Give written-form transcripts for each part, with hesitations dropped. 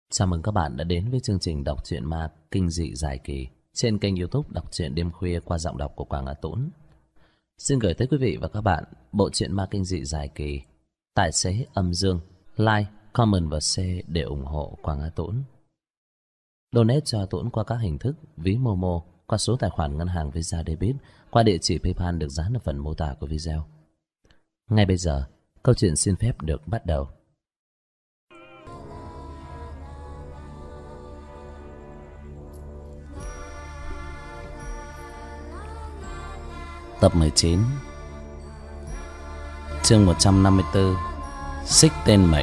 Chào mừng các bạn đã đến với chương trình đọc truyện ma kinh dị dài kỳ trên kênh YouTube Đọc truyện đêm khuya qua giọng đọc của Quảng Hà Tũng. Xin gửi tới quý vị và các bạn bộ truyện ma kinh dị dài kỳ Tài xế âm dương. Like, comment và share để ủng hộ Quảng Hà Tũng. Donate cho Tũng qua các hình thức ví Momo, qua số tài khoản ngân hàng Visa Debit, qua địa chỉ PayPal được dán ở phần mô tả của video. Ngay bây giờ, câu chuyện xin phép được bắt đầu. Tập 19, chương 154, xích tên mệnh.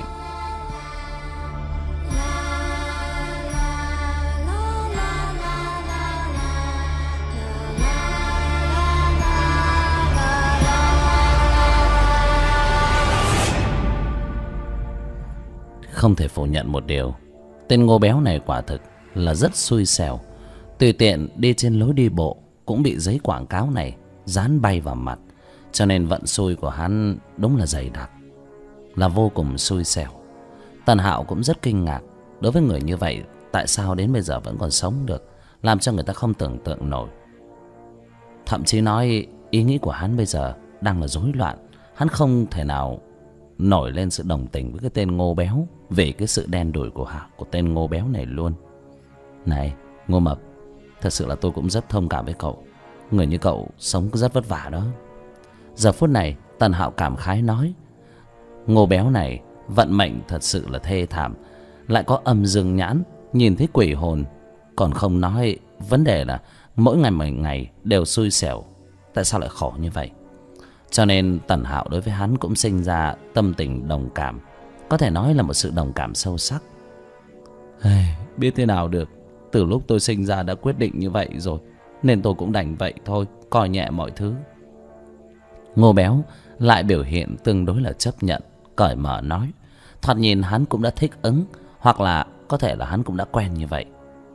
Không thể phủ nhận một điều, tên Ngô Béo này quả thực là rất xui xẻo. Tùy tiện đi trên lối đi bộ cũng bị giấy quảng cáo này dán bay vào mặt, cho nên vận xui của hắn đúng là dày đặc, là vô cùng xui xẻo. Tần Hạo cũng rất kinh ngạc, đối với người như vậy tại sao đến bây giờ vẫn còn sống được, làm cho người ta không tưởng tượng nổi. Thậm chí nói ý nghĩ của hắn bây giờ đang là rối loạn. Hắn không thể nào nổi lên sự đồng tình với cái tên Ngô Béo về cái sự đen đủi của tên Ngô Béo này luôn. Này Ngô Mập, thật sự là tôi cũng rất thông cảm với cậu. Người như cậu sống rất vất vả đó. Giờ phút này Tần Hạo cảm khái nói, Ngô Béo này vận mệnh thật sự là thê thảm, lại có âm dương nhãn, nhìn thấy quỷ hồn. Còn không nói vấn đề là mỗi ngày đều xui xẻo, tại sao lại khổ như vậy. Cho nên Tần Hạo đối với hắn cũng sinh ra tâm tình đồng cảm, có thể nói là một sự đồng cảm sâu sắc. Biết thế nào được, từ lúc tôi sinh ra đã quyết định như vậy rồi, nên tôi cũng đành vậy thôi, coi nhẹ mọi thứ. Ngô Béo lại biểu hiện tương đối là chấp nhận, cởi mở nói. Thoạt nhìn hắn cũng đã thích ứng, hoặc là có thể là hắn cũng đã quen như vậy.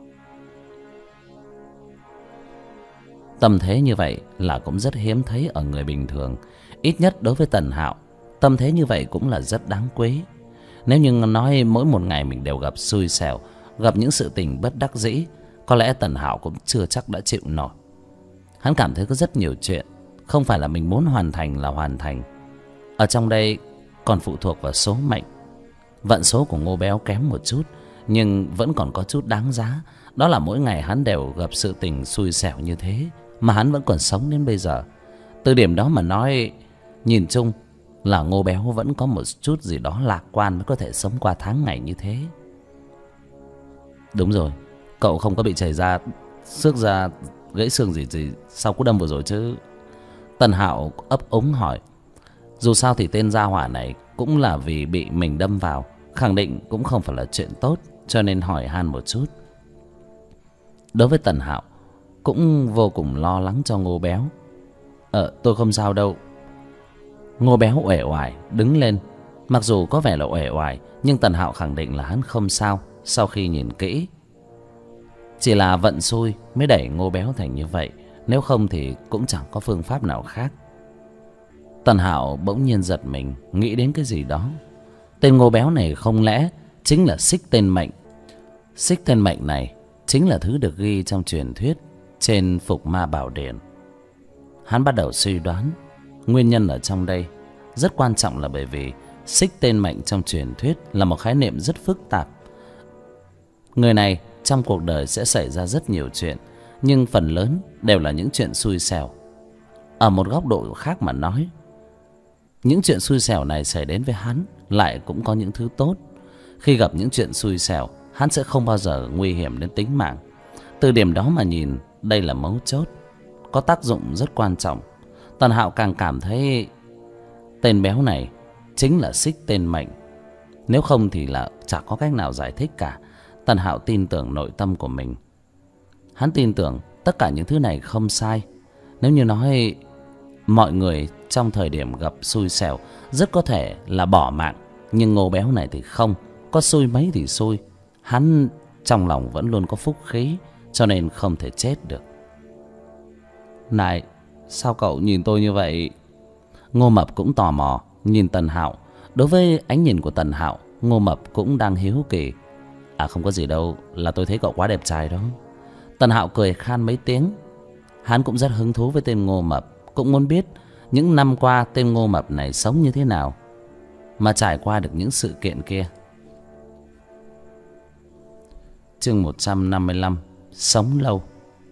Tâm thế như vậy là cũng rất hiếm thấy ở người bình thường. Ít nhất đối với Tần Hạo, tâm thế như vậy cũng là rất đáng quý. Nếu như nói mỗi một ngày mình đều gặp xui xẻo, gặp những sự tình bất đắc dĩ, có lẽ Tần Hạo cũng chưa chắc đã chịu nổi. Hắn cảm thấy có rất nhiều chuyện không phải là mình muốn hoàn thành là hoàn thành. Ở trong đây còn phụ thuộc vào số mệnh. Vận số của Ngô Béo kém một chút, nhưng vẫn còn có chút đáng giá. Đó là mỗi ngày hắn đều gặp sự tình xui xẻo như thế, mà hắn vẫn còn sống đến bây giờ. Từ điểm đó mà nói, nhìn chung là Ngô Béo vẫn có một chút gì đó lạc quan mới có thể sống qua tháng ngày như thế. Đúng rồi, cậu không có bị chảy ra, xước ra, gãy xương gì sau cú đâm vừa rồi chứ? Tần Hạo ấp úng hỏi. Dù sao thì tên gia hỏa này cũng là vì bị mình đâm vào, khẳng định cũng không phải là chuyện tốt, cho nên hỏi han một chút. Đối với Tần Hạo cũng vô cùng lo lắng cho Ngô Béo. Tôi không sao đâu. Ngô Béo uể oải đứng lên. Mặc dù có vẻ là uể oải, nhưng Tần Hạo khẳng định là hắn không sao. Sau khi nhìn kỹ, chỉ là vận xui mới đẩy Ngô Béo thành như vậy, nếu không thì cũng chẳng có phương pháp nào khác. Tần Hạo bỗng nhiên giật mình, nghĩ đến cái gì đó. Tên Ngô Béo này không lẽ chính là xích tên mệnh? Xích tên mệnh này chính là thứ được ghi trong truyền thuyết trên Phục Ma Bảo Điển. Hắn bắt đầu suy đoán nguyên nhân ở trong đây rất quan trọng là bởi vì xích tên mệnh trong truyền thuyết là một khái niệm rất phức tạp. Người này trong cuộc đời sẽ xảy ra rất nhiều chuyện, nhưng phần lớn đều là những chuyện xui xẻo. Ở một góc độ khác mà nói, những chuyện xui xẻo này xảy đến với hắn lại cũng có những thứ tốt. Khi gặp những chuyện xui xẻo, hắn sẽ không bao giờ nguy hiểm đến tính mạng. Từ điểm đó mà nhìn, đây là mấu chốt, có tác dụng rất quan trọng. Tần Hạo càng cảm thấy tên béo này chính là xích tên mệnh. Nếu không thì là chẳng có cách nào giải thích cả. Tần Hạo tin tưởng nội tâm của mình. Hắn tin tưởng tất cả những thứ này không sai. Nếu như nói mọi người trong thời điểm gặp xui xẻo rất có thể là bỏ mạng, nhưng Ngô Béo này thì không. Có xui mấy thì xui, hắn trong lòng vẫn luôn có phúc khí, cho nên không thể chết được. Này, sao cậu nhìn tôi như vậy? Ngô Mập cũng tò mò nhìn Tần Hạo. Đối với ánh nhìn của Tần Hạo, Ngô Mập cũng đang hiếu kỳ. À không có gì đâu, là tôi thấy cậu quá đẹp trai đó. Tần Hạo cười khan mấy tiếng. Hắn cũng rất hứng thú với tên Ngô Mập, cũng muốn biết những năm qua tên Ngô Mập này sống như thế nào mà trải qua được những sự kiện kia. Chương 155: Sống lâu.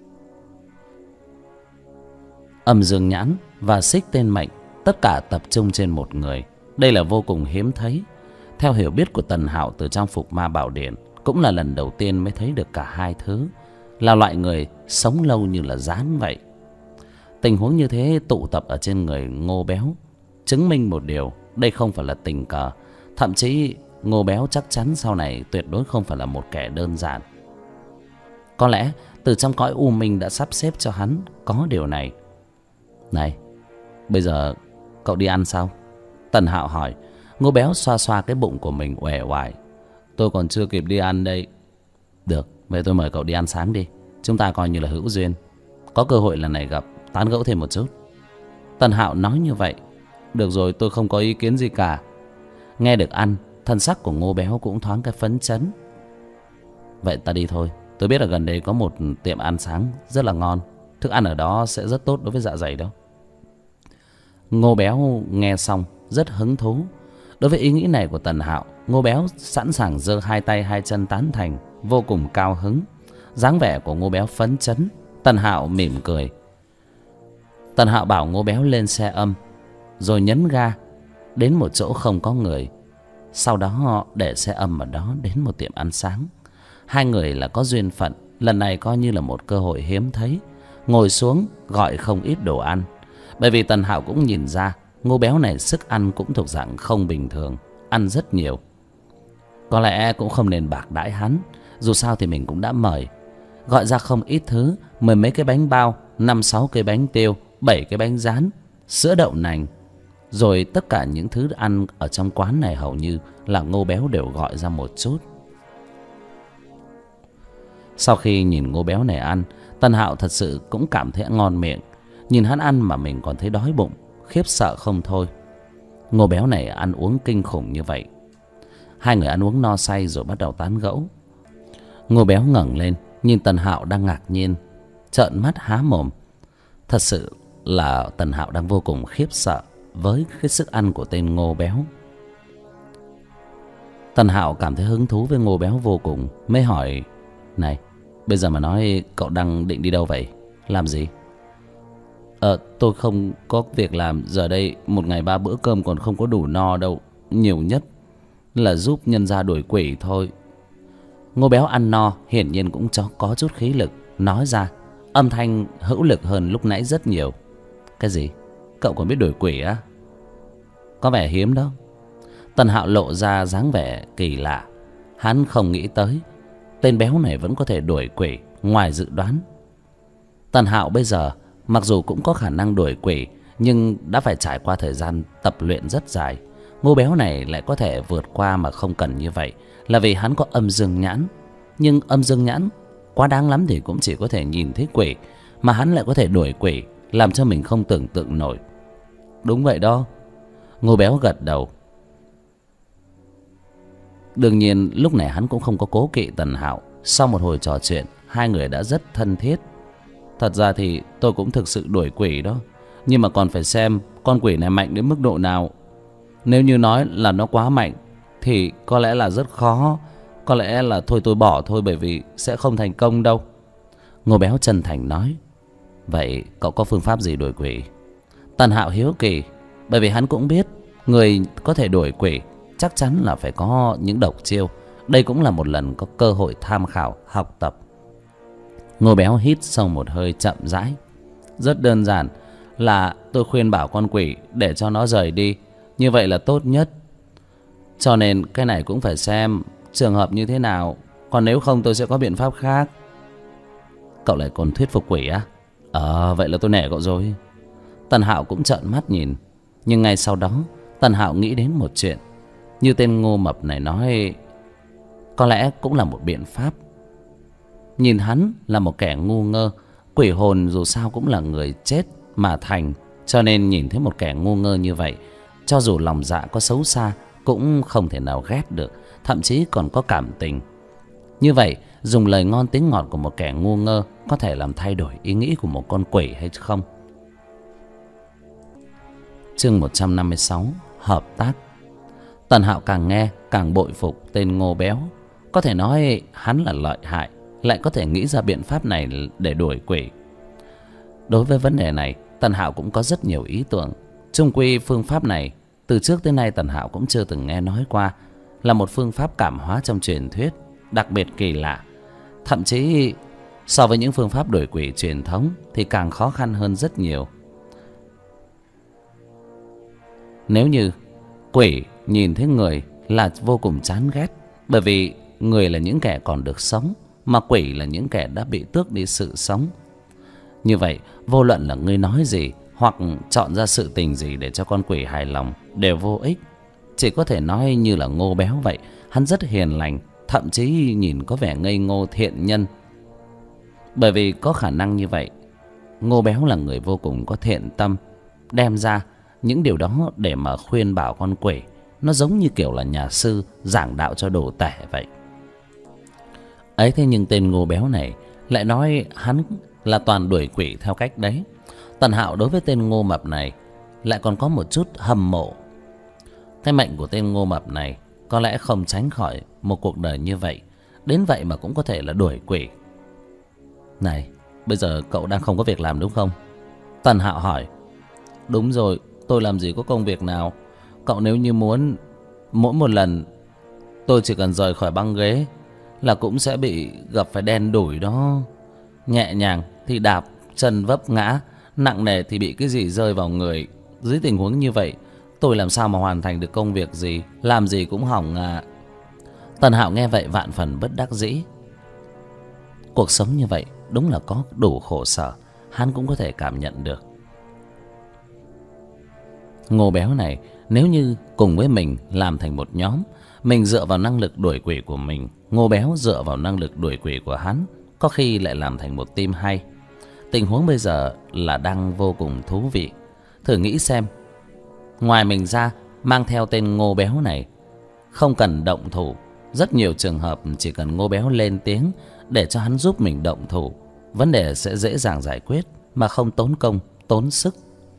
Âm Dương Nhãn và Xích Tên Mệnh tất cả tập trung trên một người. Đây là vô cùng hiếm thấy. Theo hiểu biết của Tần Hạo từ trang phục Ma Bảo Điện, cũng là lần đầu tiên mới thấy được cả hai thứ, là loại người sống lâu như là rán vậy. Tình huống như thế tụ tập ở trên người Ngô Béo, chứng minh một điều, đây không phải là tình cờ. Thậm chí Ngô Béo chắc chắn sau này tuyệt đối không phải là một kẻ đơn giản. Có lẽ từ trong cõi u minh đã sắp xếp cho hắn có điều này. Này, bây giờ cậu đi ăn sao? Tần Hạo hỏi. Ngô Béo xoa xoa cái bụng của mình uể oải. Tôi còn chưa kịp đi ăn đây. Được, vậy tôi mời cậu đi ăn sáng đi. Chúng ta coi như là hữu duyên, có cơ hội lần này gặp, tán gẫu thêm một chút. Tần Hạo nói như vậy. Được rồi, tôi không có ý kiến gì cả. Nghe được ăn, thân sắc của Ngô Béo cũng thoáng cái phấn chấn. Vậy ta đi thôi. Tôi biết ở gần đây có một tiệm ăn sáng rất là ngon. Thức ăn ở đó sẽ rất tốt đối với dạ dày đó. Ngô Béo nghe xong rất hứng thú. Đối với ý nghĩ này của Tần Hạo, Ngô Béo sẵn sàng giơ hai tay hai chân tán thành, vô cùng cao hứng. Dáng vẻ của Ngô Béo phấn chấn. Tần Hạo mỉm cười. Tần Hạo bảo Ngô Béo lên xe âm, rồi nhấn ga đến một chỗ không có người. Sau đó họ để xe âm ở đó đến một tiệm ăn sáng. Hai người là có duyên phận, lần này coi như là một cơ hội hiếm thấy. Ngồi xuống gọi không ít đồ ăn. Bởi vì Tần Hạo cũng nhìn ra Ngô Béo này sức ăn cũng thuộc dạng không bình thường, ăn rất nhiều. Có lẽ cũng không nên bạc đãi hắn, dù sao thì mình cũng đã mời. Gọi ra không ít thứ, mười mấy cái bánh bao, 5-6 cái bánh tiêu, 7 cái bánh rán, sữa đậu nành. Rồi tất cả những thứ ăn ở trong quán này hầu như là Ngô Béo đều gọi ra một chút. Sau khi nhìn Ngô Béo này ăn, Tần Hạo thật sự cũng cảm thấy ngon miệng. Nhìn hắn ăn mà mình còn thấy đói bụng, khiếp sợ không thôi. Ngô Béo này ăn uống kinh khủng như vậy. Hai người ăn uống no say rồi bắt đầu tán gẫu. Ngô Béo ngẩng lên nhìn Tần Hạo đang ngạc nhiên, trợn mắt há mồm. Thật sự là Tần Hạo đang vô cùng khiếp sợ với cái sức ăn của tên Ngô Béo. Tần Hạo cảm thấy hứng thú với Ngô Béo vô cùng, mới hỏi: Này, bây giờ mà nói cậu đang định đi đâu vậy? Làm gì? Tôi không có việc làm. Giờ đây một ngày 3 bữa cơm còn không có đủ no đâu. Nhiều nhất là giúp nhân gia đuổi quỷ thôi. Ngô Béo ăn no, hiển nhiên cũng có chút khí lực, nói ra, âm thanh hữu lực hơn lúc nãy rất nhiều. Cái gì? Cậu còn biết đuổi quỷ á? Có vẻ hiếm đó. Tần Hạo lộ ra dáng vẻ kỳ lạ. Hắn không nghĩ tới tên béo này vẫn có thể đuổi quỷ, ngoài dự đoán. Tần Hạo bây giờ mặc dù cũng có khả năng đuổi quỷ, nhưng đã phải trải qua thời gian tập luyện rất dài. Ngô Béo này lại có thể vượt qua mà không cần như vậy, là vì hắn có âm dương nhãn. Nhưng âm dương nhãn quá đáng lắm thì cũng chỉ có thể nhìn thấy quỷ, mà hắn lại có thể đuổi quỷ, làm cho mình không tưởng tượng nổi. Đúng vậy đó. Ngô Béo gật đầu. Đương nhiên lúc này hắn cũng không có cố kỵ Tần Hạo. Sau một hồi trò chuyện, hai người đã rất thân thiết. Thật ra thì tôi cũng thực sự đuổi quỷ đó, nhưng mà còn phải xem con quỷ này mạnh đến mức độ nào. Nếu như nói là nó quá mạnh thì có lẽ là rất khó. Có lẽ là thôi tôi bỏ thôi, bởi vì sẽ không thành công đâu. Ngô Béo chân thành nói. Vậy cậu có phương pháp gì đuổi quỷ? Tần Hạo hiếu kỳ, bởi vì hắn cũng biết người có thể đuổi quỷ chắc chắn là phải có những độc chiêu. Đây cũng là một lần có cơ hội tham khảo, học tập. Ngô Béo hít sâu một hơi chậm rãi. Rất đơn giản, là tôi khuyên bảo con quỷ để cho nó rời đi, như vậy là tốt nhất. Cho nên cái này cũng phải xem trường hợp như thế nào, còn nếu không tôi sẽ có biện pháp khác. Cậu lại còn thuyết phục quỷ á? Vậy là tôi nể cậu rồi. Tần Hạo cũng trợn mắt nhìn. Nhưng ngay sau đó Tần Hạo nghĩ đến một chuyện. Như tên Ngô Mập này nói, có lẽ cũng là một biện pháp. Nhìn hắn là một kẻ ngu ngơ, quỷ hồn dù sao cũng là người chết mà thành, cho nên nhìn thấy một kẻ ngu ngơ như vậy, cho dù lòng dạ có xấu xa cũng không thể nào ghét được, thậm chí còn có cảm tình. Như vậy, dùng lời ngon tiếng ngọt của một kẻ ngu ngơ có thể làm thay đổi ý nghĩ của một con quỷ hay không? Chương 156: Hợp tác. Tần Hạo càng nghe càng bội phục tên Ngô Béo. Có thể nói hắn là lợi hại, lại có thể nghĩ ra biện pháp này để đuổi quỷ. Đối với vấn đề này, Tần Hạo cũng có rất nhiều ý tưởng. Chung quy phương pháp này từ trước tới nay Tần Hạo cũng chưa từng nghe nói qua, là một phương pháp cảm hóa trong truyền thuyết, đặc biệt kỳ lạ. Thậm chí so với những phương pháp đuổi quỷ truyền thống thì càng khó khăn hơn rất nhiều. Nếu như quỷ nhìn thấy người là vô cùng chán ghét, bởi vì người là những kẻ còn được sống, mà quỷ là những kẻ đã bị tước đi sự sống. Như vậy, vô luận là ngươi nói gì hoặc chọn ra sự tình gì để cho con quỷ hài lòng đều vô ích. Chỉ có thể nói như là Ngô Béo vậy, hắn rất hiền lành, thậm chí nhìn có vẻ ngây ngô thiện nhân. Bởi vì có khả năng như vậy, Ngô Béo là người vô cùng có thiện tâm, đem ra những điều đó để mà khuyên bảo con quỷ. Nó giống như kiểu là nhà sư giảng đạo cho đồ tể vậy. Ấy thế nhưng tên Ngô Béo này lại nói hắn là toàn đuổi quỷ theo cách đấy. Tần Hạo đối với tên Ngô Mập này lại còn có một chút hâm mộ. Cái mệnh của tên Ngô Mập này có lẽ không tránh khỏi một cuộc đời như vậy, đến vậy mà cũng có thể là đuổi quỷ. Này, bây giờ cậu đang không có việc làm đúng không? Tần Hạo hỏi. Đúng rồi, tôi làm gì có công việc nào. Cậu nếu như muốn, mỗi một lần tôi chỉ cần rời khỏi băng ghế là cũng sẽ bị gặp phải đen đủi đó. Nhẹ nhàng thì đạp, chân vấp ngã, nặng nề thì bị cái gì rơi vào người. Dưới tình huống như vậy, tôi làm sao mà hoàn thành được công việc gì, làm gì cũng hỏng à. Tần Hạo nghe vậy vạn phần bất đắc dĩ. Cuộc sống như vậy đúng là có đủ khổ sở, hắn cũng có thể cảm nhận được. Ngô Béo này nếu như cùng với mình làm thành một nhóm, mình dựa vào năng lực đuổi quỷ của mình, Ngô Béo dựa vào năng lực đuổi quỷ của hắn, có khi lại làm thành một team hay. Tình huống bây giờ là đang vô cùng thú vị. Thử nghĩ xem, ngoài mình ra mang theo tên Ngô Béo này, không cần động thủ. Rất nhiều trường hợp chỉ cần Ngô Béo lên tiếng để cho hắn giúp mình động thủ, vấn đề sẽ dễ dàng giải quyết mà không tốn công tốn sức.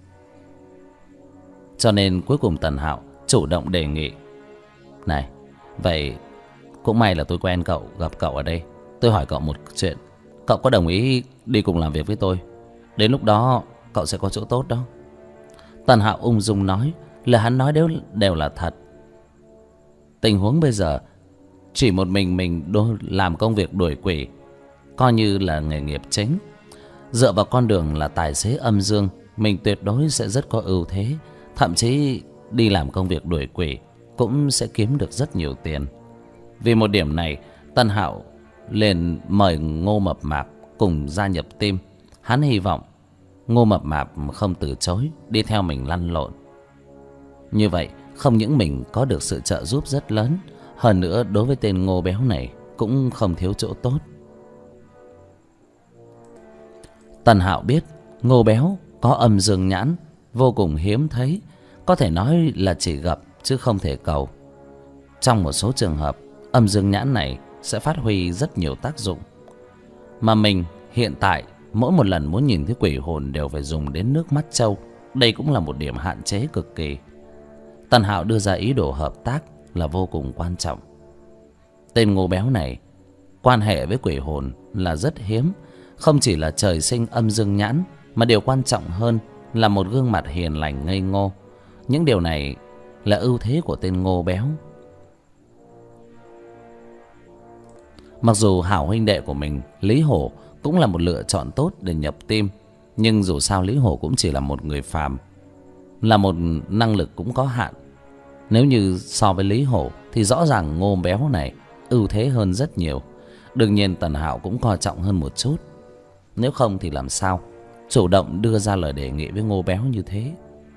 Cho nên cuối cùng Tần Hạo chủ động đề nghị. Này, vậy cũng may là tôi quen cậu, gặp cậu ở đây. Tôi hỏi cậu một chuyện, cậu có đồng ý đi cùng làm việc với tôi? Đến lúc đó cậu sẽ có chỗ tốt đó. Tần Hạo ung dung nói, lời hắn nói đều là thật. Tình huống bây giờ chỉ một mình làm công việc đuổi quỷ, coi như là nghề nghiệp chính. Dựa vào con đường là tài xế âm dương, mình tuyệt đối sẽ rất có ưu thế. Thậm chí đi làm công việc đuổi quỷ cũng sẽ kiếm được rất nhiều tiền. Vì một điểm này, Tần Hạo liền mời Ngô Mập Mạp cùng gia nhập team. Hắn hy vọng Ngô Mập Mạp không từ chối đi theo mình lăn lộn. Như vậy không những mình có được sự trợ giúp rất lớn, hơn nữa đối với tên Ngô Béo này cũng không thiếu chỗ tốt. Tần Hạo biết Ngô Béo có âm dương nhãn, vô cùng hiếm thấy, có thể nói là chỉ gặp chứ không thể cầu. Trong một số trường hợp, âm dương nhãn này sẽ phát huy rất nhiều tác dụng. Mà mình hiện tại mỗi một lần muốn nhìn thấy quỷ hồn đều phải dùng đến nước mắt trâu. Đây cũng là một điểm hạn chế cực kỳ. Tần Hạo đưa ra ý đồ hợp tác là vô cùng quan trọng. Tên Ngô Béo này quan hệ với quỷ hồn là rất hiếm. Không chỉ là trời sinh âm dương nhãn, mà điều quan trọng hơn là một gương mặt hiền lành ngây ngô. Những điều này là ưu thế của tên Ngô Béo. Mặc dù hảo huynh đệ của mình Lý Hổ cũng là một lựa chọn tốt để nhập team, nhưng dù sao Lý Hổ cũng chỉ là một người phàm, là một năng lực cũng có hạn. Nếu như so với Lý Hổ thì rõ ràng Ngô Béo này ưu thế hơn rất nhiều. Đương nhiên Tần Hạo cũng coi trọng hơn một chút. Nếu không thì làm sao chủ động đưa ra lời đề nghị với Ngô Béo như thế.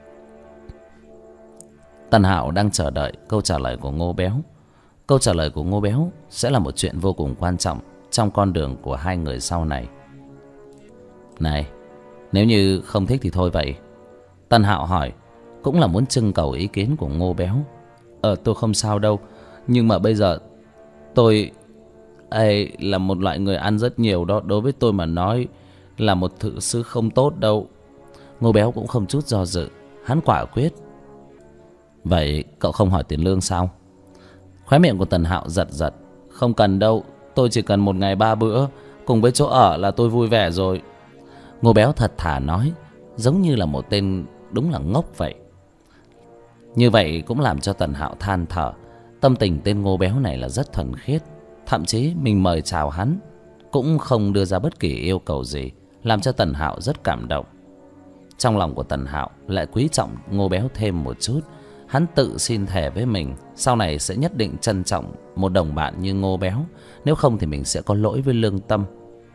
Tần Hạo đang chờ đợi câu trả lời của Ngô Béo. Câu trả lời của Ngô Béo sẽ là một chuyện vô cùng quan trọng trong con đường của hai người sau này. Này, nếu như không thích thì thôi vậy. Tần Hạo hỏi, cũng là muốn trưng cầu ý kiến của Ngô Béo. Tôi không sao đâu, nhưng mà bây giờ tôi ấy là một loại người ăn rất nhiều đó. Đối với tôi mà nói là một thự sư không tốt đâu. Ngô Béo cũng không chút do dự, hắn quả quyết. Vậy cậu không hỏi tiền lương sao? Khóe miệng của Tần Hạo giật giật. Không cần đâu, tôi chỉ cần 1 ngày 3 bữa cùng với chỗ ở là tôi vui vẻ rồi. Ngô Béo thật thà nói, giống như là một tên đúng là ngốc vậy. Như vậy cũng làm cho Tần Hạo than thở. Tâm tình tên Ngô Béo này là rất thuần khiết. Thậm chí mình mời chào hắn cũng không đưa ra bất kỳ yêu cầu gì, làm cho Tần Hạo rất cảm động. Trong lòng của Tần Hạo lại quý trọng Ngô Béo thêm một chút. Hắn tự xin thề với mình sau này sẽ nhất định trân trọng một đồng bạn như Ngô Béo. Nếu không thì mình sẽ có lỗi với lương tâm.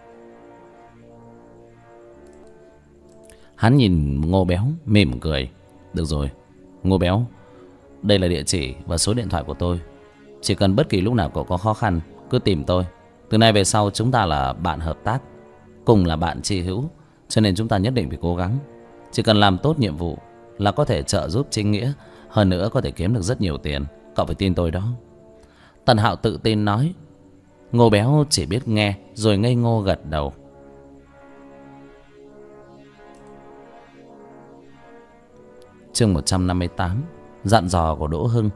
Hắn nhìn Ngô Béo mỉm cười. Được rồi Ngô Béo, đây là địa chỉ và số điện thoại của tôi. Chỉ cần bất kỳ lúc nào cậu có khó khăn cứ tìm tôi. Từ nay về sau chúng ta là bạn hợp tác, cùng là bạn tri hữu, cho nên chúng ta nhất định phải cố gắng. Chỉ cần làm tốt nhiệm vụ là có thể trợ giúp chính nghĩa, hơn nữa có thể kiếm được rất nhiều tiền. Cậu phải tin tôi đó. Tần Hạo tự tin nói. Ngô Béo chỉ biết nghe rồi ngây ngô gật đầu. Chương 158, dặn dò của Đỗ Hưng.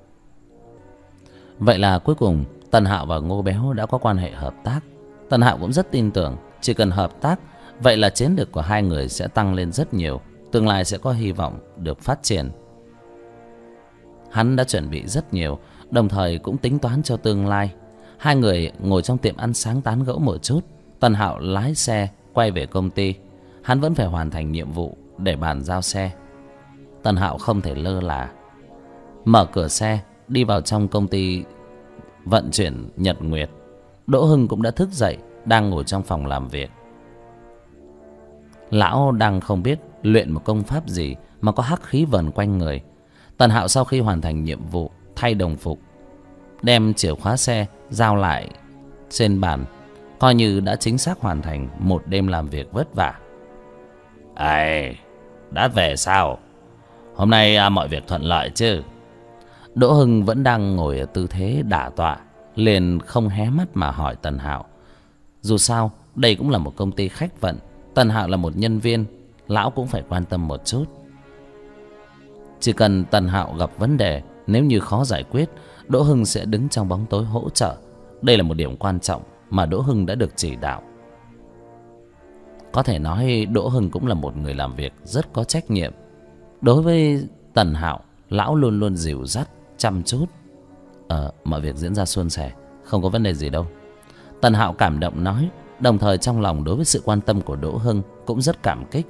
Vậy là cuối cùng Tần Hạo và Ngô Béo đã có quan hệ hợp tác. Tần Hạo cũng rất tin tưởng chỉ cần hợp tác, vậy là chiến lược của hai người sẽ tăng lên rất nhiều, tương lai sẽ có hy vọng được phát triển. Hắn đã chuẩn bị rất nhiều, đồng thời cũng tính toán cho tương lai. Hai người ngồi trong tiệm ăn sáng tán gẫu một chút. Tần Hạo lái xe quay về công ty. Hắn vẫn phải hoàn thành nhiệm vụ để bàn giao xe. Tần Hạo không thể lơ là. Mở cửa xe đi vào trong công ty vận chuyển Nhật Nguyệt. Đỗ Hưng cũng đã thức dậy, đang ngồi trong phòng làm việc. Lão đang không biết luyện một công pháp gì mà có hắc khí vần quanh người. Tần Hạo sau khi hoàn thành nhiệm vụ thay đồng phục, đem chìa khóa xe giao lại trên bàn, coi như đã chính xác hoàn thành một đêm làm việc vất vả. Ây, đã về sao? Hôm nay mọi việc thuận lợi chứ? Đỗ Hưng vẫn đang ngồi ở tư thế đả tọa, liền không hé mắt mà hỏi Tần Hạo. Dù sao đây cũng là một công ty khách vận, Tần Hạo là một nhân viên, lão cũng phải quan tâm một chút. Chỉ cần Tần Hạo gặp vấn đề, nếu như khó giải quyết, Đỗ Hưng sẽ đứng trong bóng tối hỗ trợ. Đây là một điểm quan trọng mà Đỗ Hưng đã được chỉ đạo. Có thể nói Đỗ Hưng cũng là một người làm việc rất có trách nhiệm. Đối với Tần Hạo, lão luôn luôn dìu dắt, chăm chút. Mọi việc diễn ra suôn sẻ, không có vấn đề gì đâu. Tần Hạo cảm động nói, đồng thời trong lòng đối với sự quan tâm của Đỗ Hưng cũng rất cảm kích.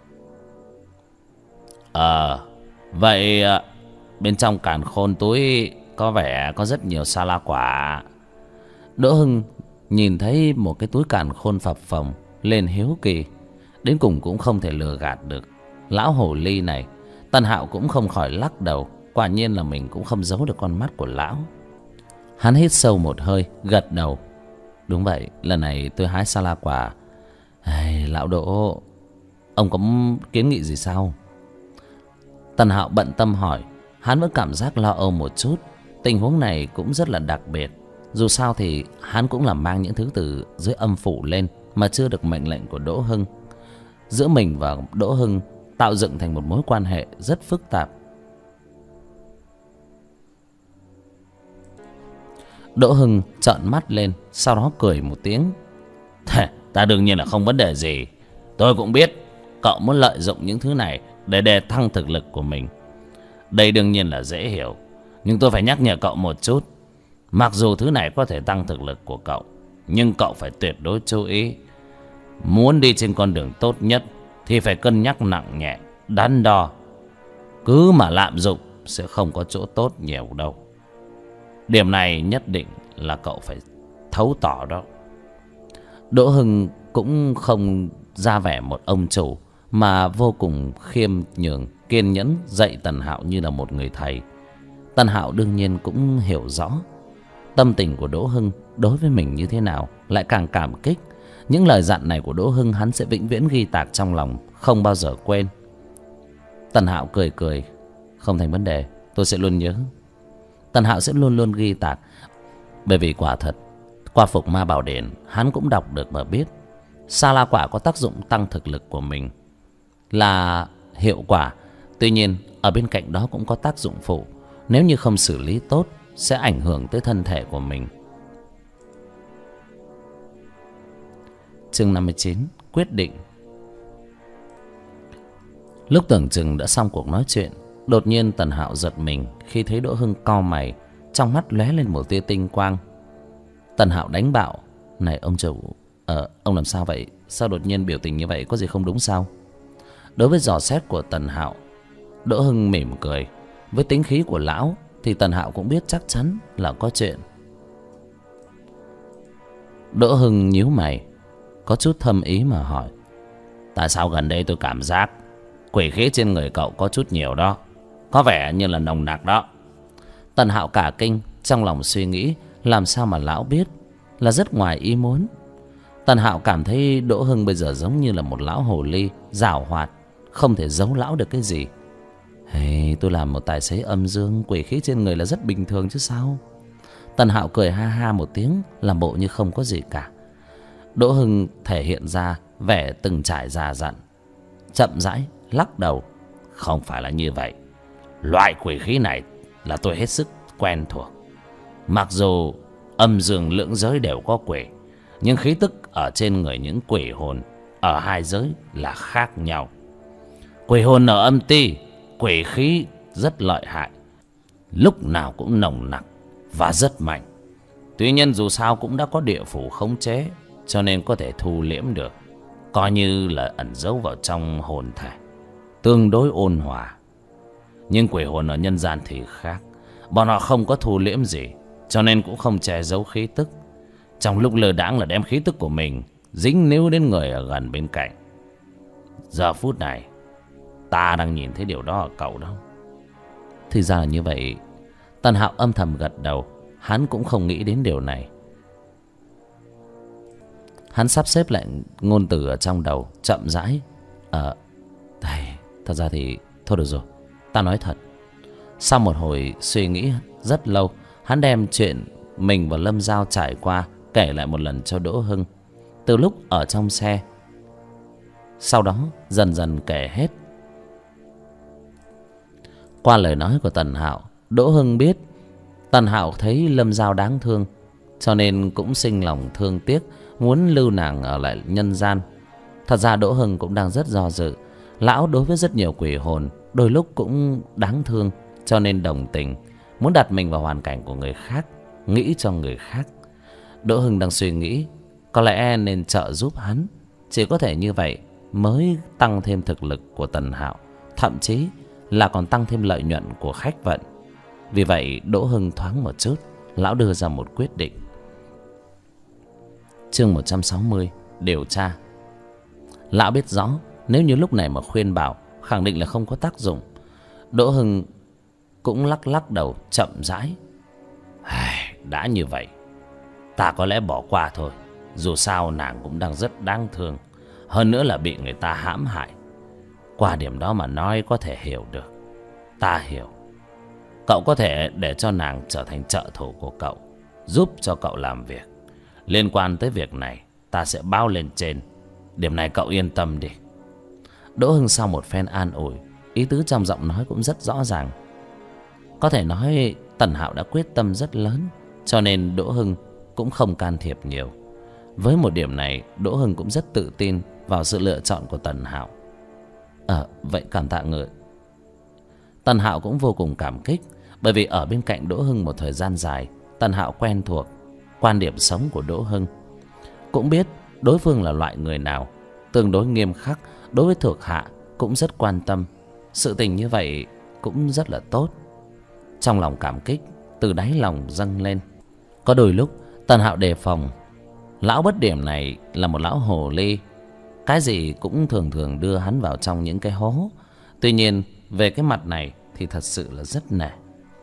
Vậy bên trong càn khôn túi có vẻ có rất nhiều sa la quả. Đỗ Hưng nhìn thấy một cái túi càn khôn phập phồng, lên hiếu kỳ. Đến cùng cũng không thể lừa gạt được lão hồ ly này. Tần Hạo cũng không khỏi lắc đầu. Quả nhiên là mình cũng không giấu được con mắt của lão. Hắn hít sâu một hơi, gật đầu. Đúng vậy, lần này tôi hái sa la quả. Lão Đỗ, ông có kiến nghị gì sao? Tần Hạo bận tâm hỏi. Hắn vẫn cảm giác lo âu một chút. Tình huống này cũng rất là đặc biệt. Dù sao thì hắn cũng là mang những thứ từ dưới âm phủ lên, mà chưa được mệnh lệnh của Đỗ Hưng. Giữa mình và Đỗ Hưng tạo dựng thành một mối quan hệ rất phức tạp. Đỗ Hưng trợn mắt lên, sau đó cười một tiếng. Ta đương nhiên là không vấn đề gì. Tôi cũng biết cậu muốn lợi dụng những thứ này để đề thăng thực lực của mình. Đây đương nhiên là dễ hiểu. Nhưng tôi phải nhắc nhở cậu một chút. Mặc dù thứ này có thể tăng thực lực của cậu, nhưng cậu phải tuyệt đối chú ý. Muốn đi trên con đường tốt nhất thì phải cân nhắc nặng nhẹ, đắn đo. Cứ mà lạm dụng sẽ không có chỗ tốt nhiều đâu. Điểm này nhất định là cậu phải thấu tỏ đó. Đỗ Hưng cũng không ra vẻ một ông chủ, mà vô cùng khiêm nhường, kiên nhẫn dạy Tần Hạo như là một người thầy. Tần Hạo đương nhiên cũng hiểu rõ tâm tình của Đỗ Hưng đối với mình như thế nào, lại càng cảm kích. Những lời dặn này của Đỗ Hưng hắn sẽ vĩnh viễn ghi tạc trong lòng, không bao giờ quên. Tần Hạo cười cười. Không thành vấn đề, tôi sẽ luôn nhớ. Tần Hạo sẽ luôn luôn ghi tạc. Bởi vì quả thật Qua phục ma bảo điển, hắn cũng đọc được và biết sa la quả có tác dụng tăng thực lực của mình là hiệu quả. Tuy nhiên ở bên cạnh đó cũng có tác dụng phụ, nếu như không xử lý tốt sẽ ảnh hưởng tới thân thể của mình. Chương 59 quyết định. Lúc tưởng chừng đã xong cuộc nói chuyện, đột nhiên Tần Hạo giật mình khi thấy Đỗ Hưng cau mày, trong mắt lóe lên một tia tinh quang. Tần Hạo đánh bạo: "Này ông chủ, ông làm sao vậy? Sao đột nhiên biểu tình như vậy, có gì không đúng sao?" Đối với dò xét của Tần Hạo, Đỗ Hưng mỉm cười. Với tính khí của lão thì Tần Hạo cũng biết chắc chắn là có chuyện. Đỗ Hưng nhíu mày, có chút thâm ý mà hỏi: "Tại sao gần đây tôi cảm giác quỷ khí trên người cậu có chút nhiều đó, có vẻ như là nồng nặc đó?" Tần Hạo cả kinh, trong lòng suy nghĩ làm sao mà lão biết, là rất ngoài ý muốn. Tần Hạo cảm thấy Đỗ Hưng bây giờ giống như là một lão hồ ly giảo hoạt, không thể giấu lão được cái gì. "Hey, tôi làm một tài xế âm dương, quỷ khí trên người là rất bình thường chứ sao?" Tần Hạo cười ha ha một tiếng, làm bộ như không có gì cả. Đỗ Hưng thể hiện ra vẻ từng trải già dặn, chậm rãi lắc đầu: "Không phải là như vậy. Loại quỷ khí này là tôi hết sức quen thuộc. Mặc dù âm dương lưỡng giới đều có quỷ, nhưng khí tức ở trên người những quỷ hồn ở hai giới là khác nhau. Quỷ hồn ở âm ti, quỷ khí rất lợi hại, lúc nào cũng nồng nặc và rất mạnh. Tuy nhiên dù sao cũng đã có địa phủ khống chế, cho nên có thể thu liễm được, coi như là ẩn giấu vào trong hồn thể, tương đối ôn hòa. Nhưng quỷ hồn ở nhân gian thì khác, bọn họ không có thu liễm gì, cho nên cũng không che giấu khí tức. Trong lúc lơ đãng là đem khí tức của mình dính níu đến người ở gần bên cạnh. Giờ phút này ta đang nhìn thấy điều đó ở cậu đó." Thì ra là như vậy. Tần Hạo âm thầm gật đầu, hắn cũng không nghĩ đến điều này. Hắn sắp xếp lại ngôn từ ở trong đầu, chậm rãi: Thật ra thì thôi được rồi, ta nói thật." Sau một hồi suy nghĩ rất lâu, hắn đem chuyện mình và Lâm Giao trải qua kể lại một lần cho Đỗ Hưng, từ lúc ở trong xe. Sau đó dần dần kể hết. Qua lời nói của Tần Hạo, Đỗ Hưng biết Tần Hạo thấy Lâm Giao đáng thương, cho nên cũng sinh lòng thương tiếc, muốn lưu nàng ở lại nhân gian. Thật ra Đỗ Hưng cũng đang rất do dự. Lão đối với rất nhiều quỷ hồn đôi lúc cũng đáng thương, cho nên đồng tình, muốn đặt mình vào hoàn cảnh của người khác, nghĩ cho người khác. Đỗ Hưng đang suy nghĩ có lẽ nên trợ giúp hắn, chỉ có thể như vậy mới tăng thêm thực lực của Tần Hạo, thậm chí là còn tăng thêm lợi nhuận của khách vận. Vì vậy Đỗ Hưng thoáng một chút, lão đưa ra một quyết định. Chương 160 điều tra. Lão biết rõ nếu như lúc này mà khuyên bảo khẳng định là không có tác dụng. Đỗ Hưng cũng lắc lắc đầu chậm rãi: "Đã như vậy, ta có lẽ bỏ qua thôi. Dù sao nàng cũng đang rất đáng thương, hơn nữa là bị người ta hãm hại. Qua điểm đó mà nói có thể hiểu được. Ta hiểu. Cậu có thể để cho nàng trở thành trợ thủ của cậu, giúp cho cậu làm việc. Liên quan tới việc này ta sẽ báo lên trên, điểm này cậu yên tâm đi." Đỗ Hưng sau một phen an ủi, ý tứ trong giọng nói cũng rất rõ ràng. Có thể nói Tần Hạo đã quyết tâm rất lớn, cho nên Đỗ Hưng cũng không can thiệp nhiều. Với một điểm này, Đỗ Hưng cũng rất tự tin vào sự lựa chọn của Tần Hạo. Vậy cảm tạ người. Tần Hạo cũng vô cùng cảm kích, bởi vì ở bên cạnh Đỗ Hưng một thời gian dài, Tần Hạo quen thuộc quan điểm sống của Đỗ Hưng, cũng biết đối phương là loại người nào, tương đối nghiêm khắc, đối với thuộc hạ cũng rất quan tâm. Sự tình như vậy cũng rất là tốt. Trong lòng cảm kích từ đáy lòng dâng lên. Có đôi lúc Tần Hạo đề phòng lão bất điểm này là một lão hồ ly, cái gì cũng thường thường đưa hắn vào trong những cái hố. Tuy nhiên về cái mặt này thì thật sự là rất nể.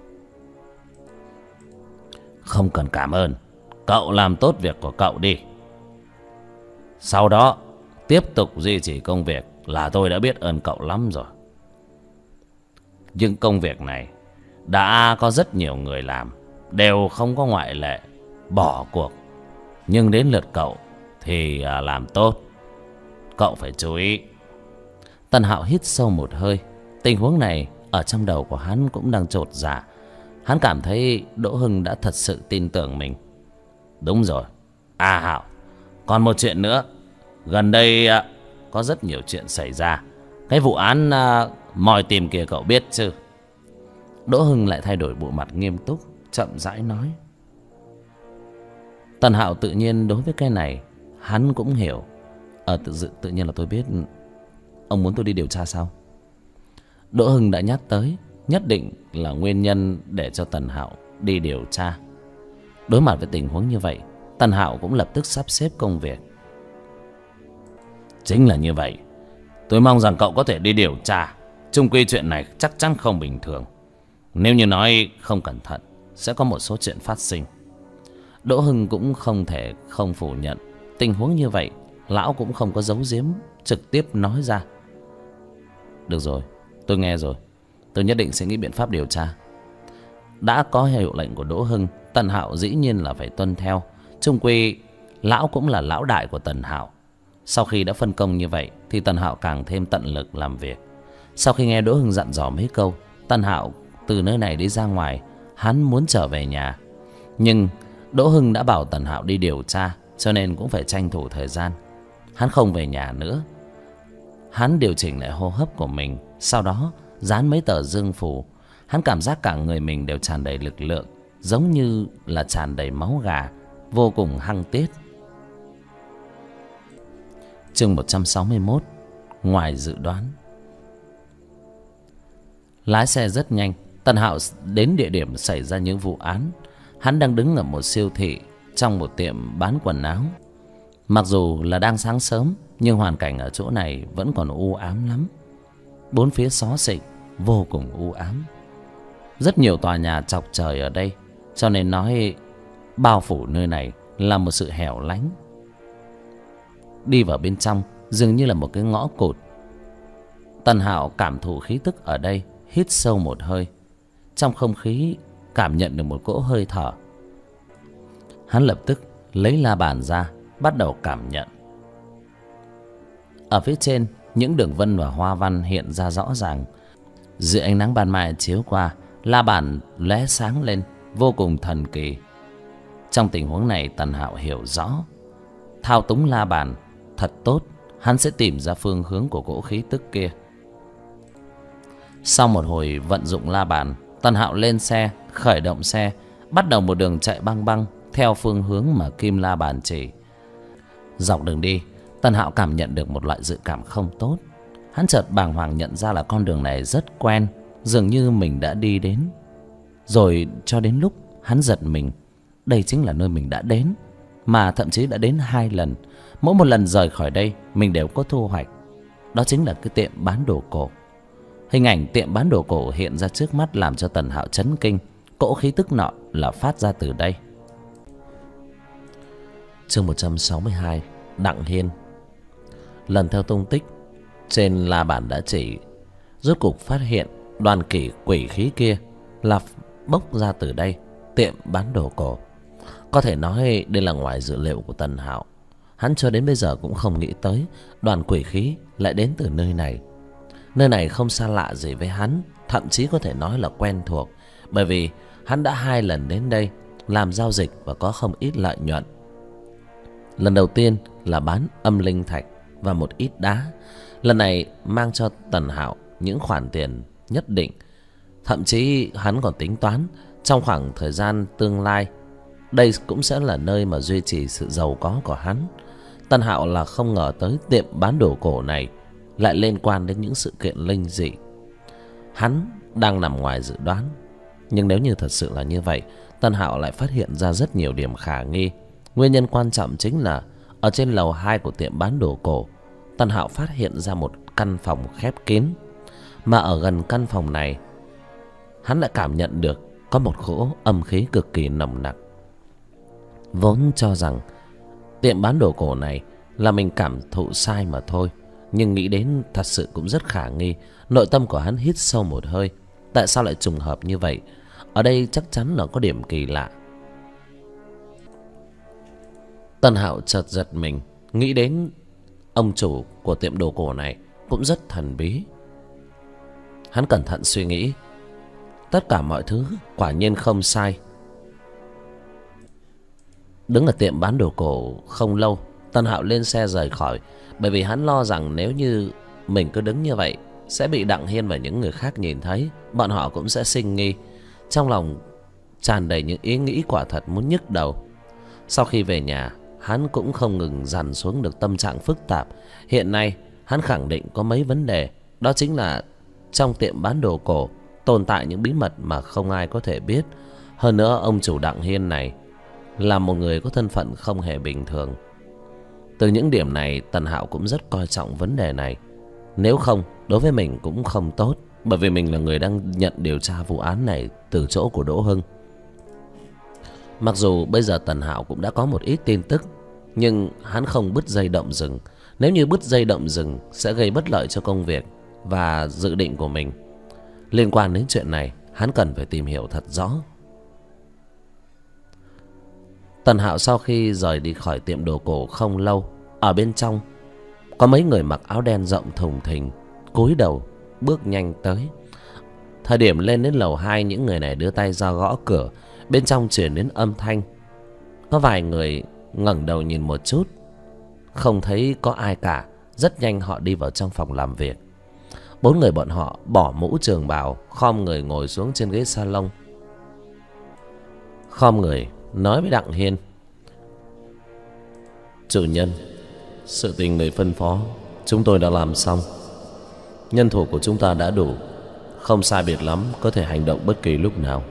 "Không cần cảm ơn, cậu làm tốt việc của cậu đi. Sau đó tiếp tục duy trì công việc là tôi đã biết ơn cậu lắm rồi. Nhưng công việc này đã có rất nhiều người làm, đều không có ngoại lệ bỏ cuộc. Nhưng đến lượt cậu thì làm tốt. Cậu phải chú ý. Tần Hạo hít sâu một hơi. Tình huống này ở trong đầu của hắn cũng đang chột dạ. Hắn cảm thấy Đỗ Hưng đã thật sự tin tưởng mình. Đúng rồi. Hạo, còn một chuyện nữa. Gần đây có rất nhiều chuyện xảy ra. Cái vụ án mòi tìm kia cậu biết chứ? Đỗ Hưng lại thay đổi bộ mặt nghiêm túc, chậm rãi nói. Tần Hạo tự nhiên đối với cái này hắn cũng hiểu. Tự nhiên là tôi biết. Ông muốn tôi đi điều tra sao? Đỗ Hưng đã nhắc tới, nhất định là nguyên nhân để cho Tần Hạo đi điều tra. Đối mặt với tình huống như vậy, Tần Hạo cũng lập tức sắp xếp công việc. Chính là như vậy. Tôi mong rằng cậu có thể đi điều tra. Chung quy chuyện này chắc chắn không bình thường. Nếu như nói không cẩn thận, sẽ có một số chuyện phát sinh. Đỗ Hưng cũng không thể không phủ nhận. Tình huống như vậy, lão cũng không có giấu giếm, trực tiếp nói ra. Được rồi, tôi nghe rồi. Tôi nhất định sẽ nghĩ biện pháp điều tra. Đã có hiệu lệnh của Đỗ Hưng, Tần Hạo dĩ nhiên là phải tuân theo. Chung quy, lão cũng là lão đại của Tần Hạo. Sau khi đã phân công như vậy, thì Tần Hạo càng thêm tận lực làm việc. Sau khi nghe Đỗ Hưng dặn dò mấy câu, Tần Hạo từ nơi này đi ra ngoài. Hắn muốn trở về nhà, nhưng Đỗ Hưng đã bảo Tần Hạo đi điều tra, cho nên cũng phải tranh thủ thời gian. Hắn không về nhà nữa. Hắn điều chỉnh lại hô hấp của mình, sau đó dán mấy tờ dương phù. Hắn cảm giác cả người mình đều tràn đầy lực lượng, giống như là tràn đầy máu gà, vô cùng hăng tiết. Chương 161. Ngoài dự đoán. Lái xe rất nhanh, Tần Hạo đến địa điểm xảy ra những vụ án. Hắn đang đứng ở một siêu thị, trong một tiệm bán quần áo. Mặc dù là đang sáng sớm, nhưng hoàn cảnh ở chỗ này vẫn còn u ám lắm. Bốn phía xó xỉnh, vô cùng u ám. Rất nhiều tòa nhà chọc trời ở đây, cho nên nói bao phủ nơi này là một sự hẻo lánh. Đi vào bên trong dường như là một cái ngõ cụt. Tần Hạo cảm thụ khí tức ở đây, hít sâu một hơi. Trong không khí cảm nhận được một cỗ hơi thở. Hắn lập tức lấy la bàn ra, bắt đầu cảm nhận. Ở phía trên, những đường vân và hoa văn hiện ra rõ ràng. Dưới ánh nắng ban mai chiếu qua, la bàn lóe sáng lên, vô cùng thần kỳ. Trong tình huống này, Tần Hạo hiểu rõ, thao túng la bàn thật tốt, hắn sẽ tìm ra phương hướng của cỗ khí tức kia. Sau một hồi vận dụng la bàn, Tần Hạo lên xe, khởi động xe, bắt đầu một đường chạy băng băng theo phương hướng mà kim la bàn chỉ. Dọc đường đi, Tần Hạo cảm nhận được một loại dự cảm không tốt. Hắn chợt bàng hoàng nhận ra là con đường này rất quen, dường như mình đã đi đến. Rồi cho đến lúc hắn giật mình, đây chính là nơi mình đã đến, mà thậm chí đã đến 2 lần. Mỗi một lần rời khỏi đây, mình đều có thu hoạch. Đó chính là cái tiệm bán đồ cổ. Hình ảnh tiệm bán đồ cổ hiện ra trước mắt làm cho Tần Hạo chấn kinh. Cỗ khí tức nọ là phát ra từ đây. Chương 162. Đặng Hiên. Lần theo tung tích trên la bàn đã chỉ, rốt cục phát hiện đoàn quỷ khí kia là bốc ra từ đây, tiệm bán đồ cổ. Có thể nói đây là ngoài dự liệu của Tần Hạo. Hắn cho đến bây giờ cũng không nghĩ tới đoàn quỷ khí lại đến từ nơi này. Nơi này không xa lạ gì với hắn, thậm chí có thể nói là quen thuộc, bởi vì hắn đã 2 lần đến đây làm giao dịch và có không ít lợi nhuận. Lần đầu tiên là bán âm linh thạch và một ít đá. Lần này mang cho Tần Hạo những khoản tiền nhất định. Thậm chí hắn còn tính toán trong khoảng thời gian tương lai, đây cũng sẽ là nơi mà duy trì sự giàu có của hắn. Tần Hạo là không ngờ tới tiệm bán đồ cổ này lại liên quan đến những sự kiện linh dị. Hắn đang nằm ngoài dự đoán. Nhưng nếu như thật sự là như vậy, Tần Hạo lại phát hiện ra rất nhiều điểm khả nghi. Nguyên nhân quan trọng chính là ở trên lầu 2 của tiệm bán đồ cổ, Tần Hạo phát hiện ra một căn phòng khép kín. Mà ở gần căn phòng này, hắn lại cảm nhận được có một cỗ âm khí cực kỳ nồng nặc. Vốn cho rằng tiệm bán đồ cổ này là mình cảm thụ sai mà thôi, nhưng nghĩ đến thật sự cũng rất khả nghi. Nội tâm của hắn hít sâu một hơi. Tại sao lại trùng hợp như vậy? Ở đây chắc chắn là có điểm kỳ lạ. Tân Hạo chợt giật mình, nghĩ đến ông chủ của tiệm đồ cổ này cũng rất thần bí. Hắn cẩn thận suy nghĩ, tất cả mọi thứ quả nhiên không sai. Đứng ở tiệm bán đồ cổ không lâu, Tân Hạo lên xe rời khỏi, bởi vì hắn lo rằng nếu như mình cứ đứng như vậy sẽ bị Đặng Hiên và những người khác nhìn thấy, bọn họ cũng sẽ sinh nghi. Trong lòng tràn đầy những ý nghĩ quả thật muốn nhức đầu. Sau khi về nhà, hắn cũng không ngừng dằn xuống được tâm trạng phức tạp. Hiện nay hắn khẳng định có mấy vấn đề, đó chính là trong tiệm bán đồ cổ tồn tại những bí mật mà không ai có thể biết. Hơn nữa ông chủ Đặng Hiên này là một người có thân phận không hề bình thường. Từ những điểm này, Tần Hạo cũng rất coi trọng vấn đề này. Nếu không, đối với mình cũng không tốt, bởi vì mình là người đang nhận điều tra vụ án này từ chỗ của Đỗ Hưng. Mặc dù bây giờ Tần Hạo cũng đã có một ít tin tức, nhưng hắn không bứt dây động rừng. Nếu như bứt dây động rừng sẽ gây bất lợi cho công việc và dự định của mình. Liên quan đến chuyện này, hắn cần phải tìm hiểu thật rõ. Tần Hạo sau khi rời đi khỏi tiệm đồ cổ không lâu, ở bên trong có mấy người mặc áo đen rộng thùng thình, cúi đầu bước nhanh tới. Thời điểm lên đến lầu 2, những người này đưa tay ra gõ cửa. Bên trong truyền đến âm thanh. Có vài người ngẩng đầu nhìn một chút, không thấy có ai cả. Rất nhanh họ đi vào trong phòng làm việc. 4 người bọn họ bỏ mũ trường bào, khom người ngồi xuống trên ghế salon. Khom người nói với Đặng Hiên: chủ nhân, sự tình người phân phó chúng tôi đã làm xong. Nhân thủ của chúng ta đã đủ, không sai biệt lắm, có thể hành động bất kỳ lúc nào.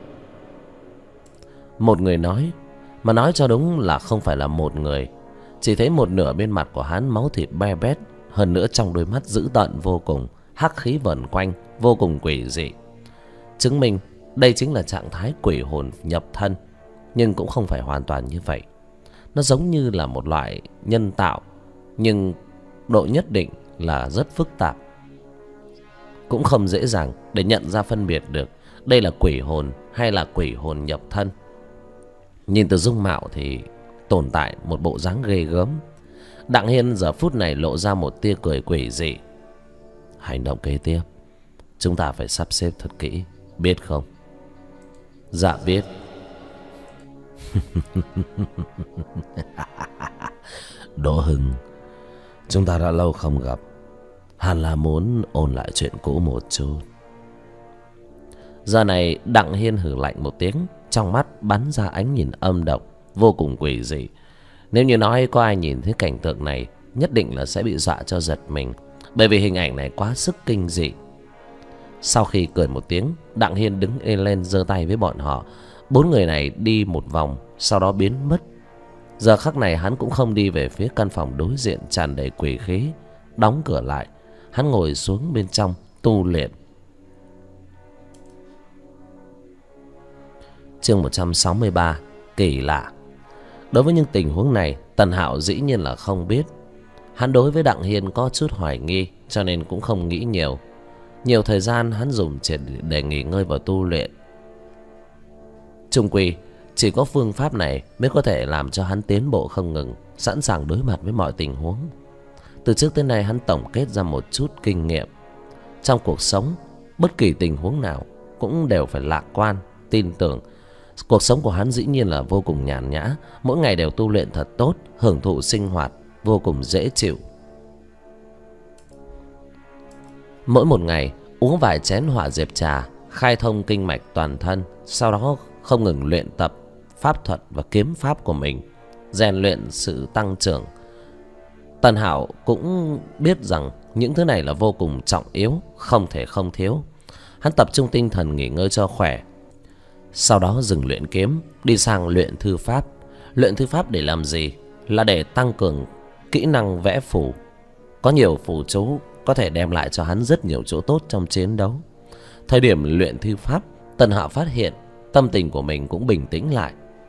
Một người nói, mà nói cho đúng là không phải là một người. Chỉ thấy một nửa bên mặt của hắn máu thịt be bét, hơn nữa trong đôi mắt dữ tợn vô cùng, hắc khí vẩn quanh, vô cùng quỷ dị. Chứng minh đây chính là trạng thái quỷ hồn nhập thân. Nhưng cũng không phải hoàn toàn như vậy. Nó giống như là một loại nhân tạo, nhưng độ nhất định là rất phức tạp. Cũng không dễ dàng để nhận ra phân biệt được đây là quỷ hồn hay là quỷ hồn nhập thân. Nhìn từ dung mạo thì tồn tại một bộ dáng ghê gớm. Đặng Hiên giờ phút này lộ ra một tia cười quỷ dị. Hành động kế tiếp chúng ta phải sắp xếp thật kỹ, biết không? Dạ biết. Đỗ Hưng, chúng ta đã lâu không gặp, hẳn là muốn ôn lại chuyện cũ một chút. Giờ này Đặng Hiên hừ lạnh một tiếng, trong mắt bắn ra ánh nhìn âm độc, vô cùng quỷ dị. Nếu như nói có ai nhìn thấy cảnh tượng này, nhất định là sẽ bị dọa cho giật mình, bởi vì hình ảnh này quá sức kinh dị. Sau khi cười một tiếng, Đặng Hiên đứng lên giơ tay với bọn họ. 4 người này đi một vòng, sau đó biến mất. Giờ khắc này hắn cũng không đi về phía căn phòng đối diện tràn đầy quỷ khí. Đóng cửa lại, hắn ngồi xuống bên trong tu luyện. Chương 163, kỳ lạ. Đối với những tình huống này, Tần Hạo dĩ nhiên là không biết. Hắn đối với Đặng Hiên có chút hoài nghi, cho nên cũng không nghĩ nhiều. Nhiều thời gian hắn dùng để nghỉ ngơi và tu luyện. Chung quy chỉ có phương pháp này mới có thể làm cho hắn tiến bộ không ngừng, sẵn sàng đối mặt với mọi tình huống. Từ trước tới nay hắn tổng kết ra một chút kinh nghiệm. Trong cuộc sống, bất kỳ tình huống nào cũng đều phải lạc quan, tin tưởng. Cuộc sống của hắn dĩ nhiên là vô cùng nhàn nhã, mỗi ngày đều tu luyện thật tốt, hưởng thụ sinh hoạt vô cùng dễ chịu. Mỗi một ngày uống vài chén hỏa diệp trà, khai thông kinh mạch toàn thân, sau đó không ngừng luyện tập pháp thuật và kiếm pháp của mình, rèn luyện sự tăng trưởng. Tần Hạo cũng biết rằng những thứ này là vô cùng trọng yếu, không thể không thiếu. Hắn tập trung tinh thần nghỉ ngơi cho khỏe, sau đó dừng luyện kiếm, đi sang luyện thư pháp. Luyện thư pháp để làm gì? Là để tăng cường kỹ năng vẽ phù. Có nhiều phù chú có thể đem lại cho hắn rất nhiều chỗ tốt trong chiến đấu. Thời điểm luyện thư pháp, Tần Hạo phát hiện tâm tình của mình cũng bình tĩnh lại.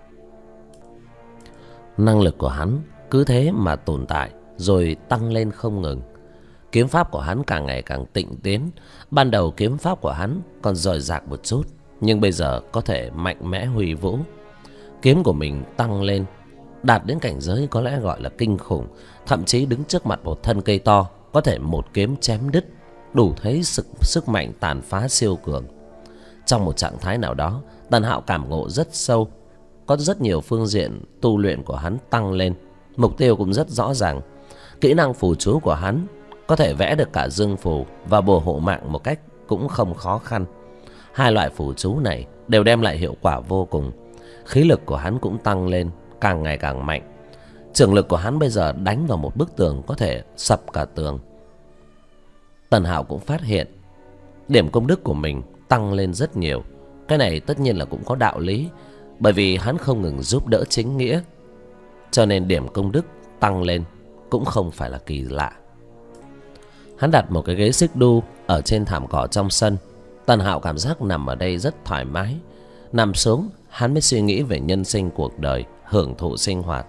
Năng lực của hắn cứ thế mà tồn tại, rồi tăng lên không ngừng. Kiếm pháp của hắn càng ngày càng tịnh tiến. Ban đầu kiếm pháp của hắn còn rời rạc một chút, nhưng bây giờ có thể mạnh mẽ huy vũ. Kiếm của mình tăng lên, đạt đến cảnh giới có lẽ gọi là kinh khủng, thậm chí đứng trước mặt một thân cây to có thể một kiếm chém đứt, đủ thấy sức mạnh tàn phá siêu cường. Trong một trạng thái nào đó, Tần Hạo cảm ngộ rất sâu, có rất nhiều phương diện tu luyện của hắn tăng lên, mục tiêu cũng rất rõ ràng. Kỹ năng phù chú của hắn có thể vẽ được cả dương phù và bùa hộ mạng một cách cũng không khó khăn. Hai loại phù chú này đều đem lại hiệu quả vô cùng. Khí lực của hắn cũng tăng lên, càng ngày càng mạnh. Trường lực của hắn bây giờ đánh vào một bức tường có thể sập cả tường. Tần Hạo cũng phát hiện điểm công đức của mình tăng lên rất nhiều. Cái này tất nhiên là cũng có đạo lý, bởi vì hắn không ngừng giúp đỡ chính nghĩa, cho nên điểm công đức tăng lên cũng không phải là kỳ lạ. Hắn đặt một cái ghế xích đu ở trên thảm cỏ trong sân. Tần Hạo cảm giác nằm ở đây rất thoải mái. Nằm xuống, hắn mới suy nghĩ về nhân sinh cuộc đời, hưởng thụ sinh hoạt.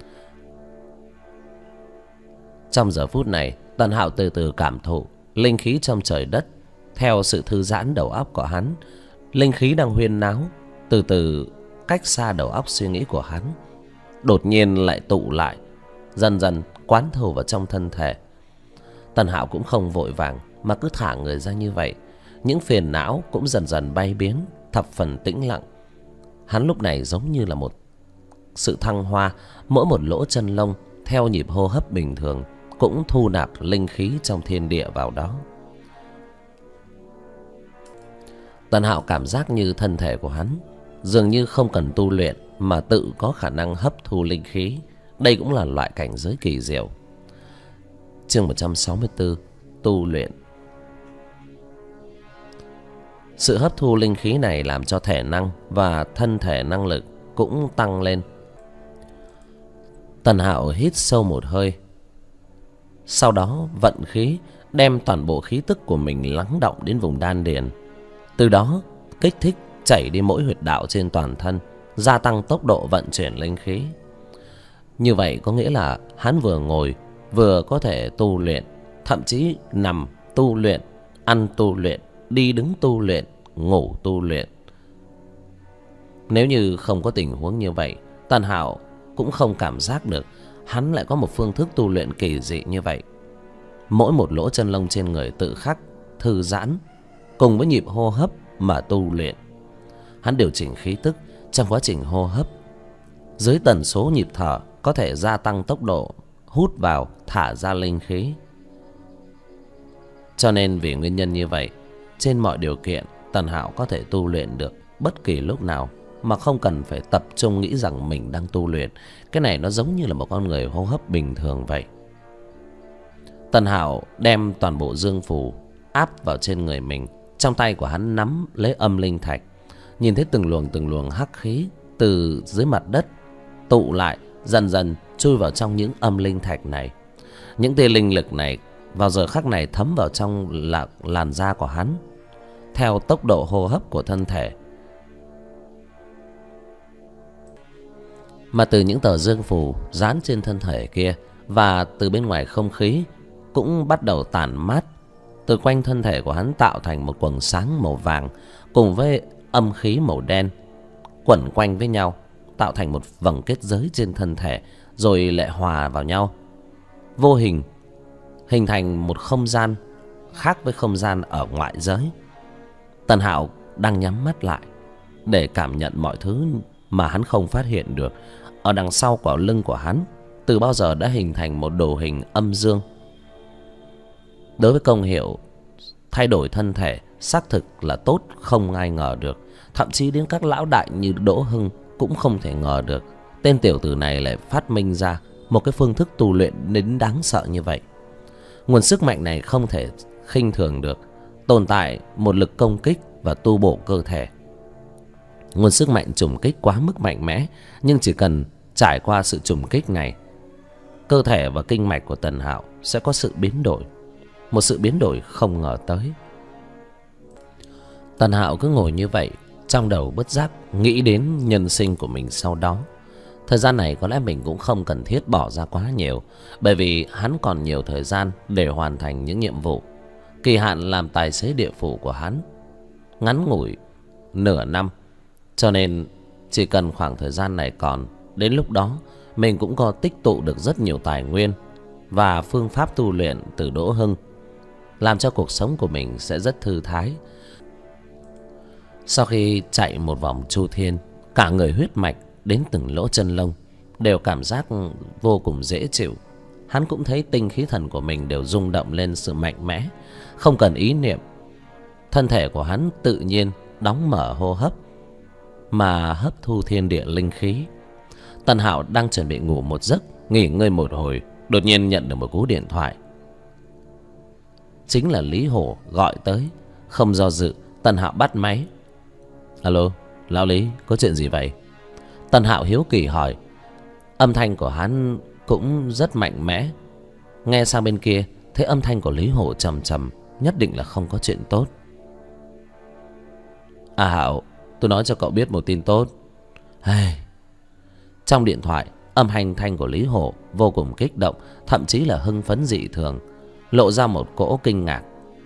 Trong giờ phút này, Tần Hạo từ từ cảm thụ linh khí trong trời đất. Theo sự thư giãn đầu óc của hắn, linh khí đang huyên náo từ từ cách xa đầu óc suy nghĩ của hắn, đột nhiên lại tụ lại, dần dần quán thâu vào trong thân thể. Tần Hạo cũng không vội vàng mà cứ thả người ra như vậy. Những phiền não cũng dần dần bay biến, thập phần tĩnh lặng. Hắn lúc này giống như là một sự thăng hoa, mỗi một lỗ chân lông theo nhịp hô hấp bình thường cũng thu nạp linh khí trong thiên địa vào đó. Tần Hạo cảm giác như thân thể của hắn dường như không cần tu luyện mà tự có khả năng hấp thu linh khí. Đây cũng là loại cảnh giới kỳ diệu. Chương 164: Tu luyện. Sự hấp thu linh khí này làm cho thể năng và thân thể năng lực cũng tăng lên. Tần Hạo hít sâu một hơi, sau đó vận khí, đem toàn bộ khí tức của mình lắng đọng đến vùng đan điền. Từ đó kích thích chảy đi mỗi huyệt đạo trên toàn thân, gia tăng tốc độ vận chuyển linh khí. Như vậy có nghĩa là hắn vừa ngồi vừa có thể tu luyện, thậm chí nằm tu luyện, ăn tu luyện, đi đứng tu luyện, ngủ tu luyện. Nếu như không có tình huống như vậy, Tần Hạo cũng không cảm giác được hắn lại có một phương thức tu luyện kỳ dị như vậy. Mỗi một lỗ chân lông trên người tự khắc thư giãn, cùng với nhịp hô hấp mà tu luyện. Hắn điều chỉnh khí tức trong quá trình hô hấp, dưới tần số nhịp thở có thể gia tăng tốc độ hút vào thả ra linh khí. Cho nên vì nguyên nhân như vậy, trên mọi điều kiện Tần Hạo có thể tu luyện được bất kỳ lúc nào mà không cần phải tập trung nghĩ rằng mình đang tu luyện. Cái này nó giống như là một con người hô hấp bình thường vậy. Tần Hạo đem toàn bộ dương phù áp vào trên người mình. Trong tay của hắn nắm lấy âm linh thạch, nhìn thấy từng luồng hắc khí từ dưới mặt đất tụ lại, dần dần chui vào trong những âm linh thạch này. Những tia linh lực này vào giờ khắc này thấm vào trong làn da của hắn theo tốc độ hô hấp của thân thể. Mà từ những tờ dương phù dán trên thân thể kia và từ bên ngoài không khí cũng bắt đầu tản mát. Từ quanh thân thể của hắn tạo thành một quầng sáng màu vàng cùng với âm khí màu đen quẩn quanh với nhau, tạo thành một vầng kết giới trên thân thể, rồi lại hòa vào nhau, vô hình hình thành một không gian khác với không gian ở ngoại giới. Tần Hạo đang nhắm mắt lại để cảm nhận mọi thứ mà hắn không phát hiện được. Ở đằng sau quả lưng của hắn từ bao giờ đã hình thành một đồ hình âm dương. Đối với công hiệu thay đổi thân thể xác thực là tốt không ai ngờ được. Thậm chí đến các lão đại như Đỗ Hưng cũng không thể ngờ được tên tiểu tử này lại phát minh ra một cái phương thức tu luyện đến đáng sợ như vậy. Nguồn sức mạnh này không thể khinh thường được, tồn tại một lực công kích và tu bổ cơ thể. Nguồn sức mạnh trùng kích quá mức mạnh mẽ, nhưng chỉ cần trải qua sự trùng kích này, cơ thể và kinh mạch của Tần Hạo sẽ có sự biến đổi, một sự biến đổi không ngờ tới. Tần Hạo cứ ngồi như vậy, trong đầu bất giác nghĩ đến nhân sinh của mình sau đó. Thời gian này có lẽ mình cũng không cần thiết bỏ ra quá nhiều, bởi vì hắn còn nhiều thời gian để hoàn thành những nhiệm vụ. Kỳ hạn làm tài xế địa phủ của hắn ngắn ngủi nửa năm, cho nên chỉ cần khoảng thời gian này còn, đến lúc đó mình cũng có tích tụ được rất nhiều tài nguyên và phương pháp tu luyện từ Đỗ Hưng, làm cho cuộc sống của mình sẽ rất thư thái. Sau khi chạy một vòng chu thiên, cả người huyết mạch đến từng lỗ chân lông đều cảm giác vô cùng dễ chịu. Hắn cũng thấy tinh khí thần của mình đều rung động lên sự mạnh mẽ, không cần ý niệm. Thân thể của hắn tự nhiên đóng mở hô hấp mà hấp thu thiên địa linh khí. Tần Hạo đang chuẩn bị ngủ một giấc, nghỉ ngơi một hồi, đột nhiên nhận được một cú điện thoại. Chính là Lý Hổ gọi tới. Không do dự, Tần Hạo bắt máy. Alo, lão Lý, có chuyện gì vậy? Tần Hạo hiếu kỳ hỏi. Âm thanh của hắn cũng rất mạnh mẽ. Nghe sang bên kia, thấy âm thanh của Lý Hổ trầm trầm, nhất định là không có chuyện tốt. À Hạo, tôi nói cho cậu biết một tin tốt. Trong điện thoại, âm thanh của Lý Hổ vô cùng kích động, thậm chí là hưng phấn dị thường, lộ ra một cỗ kinh ngạc.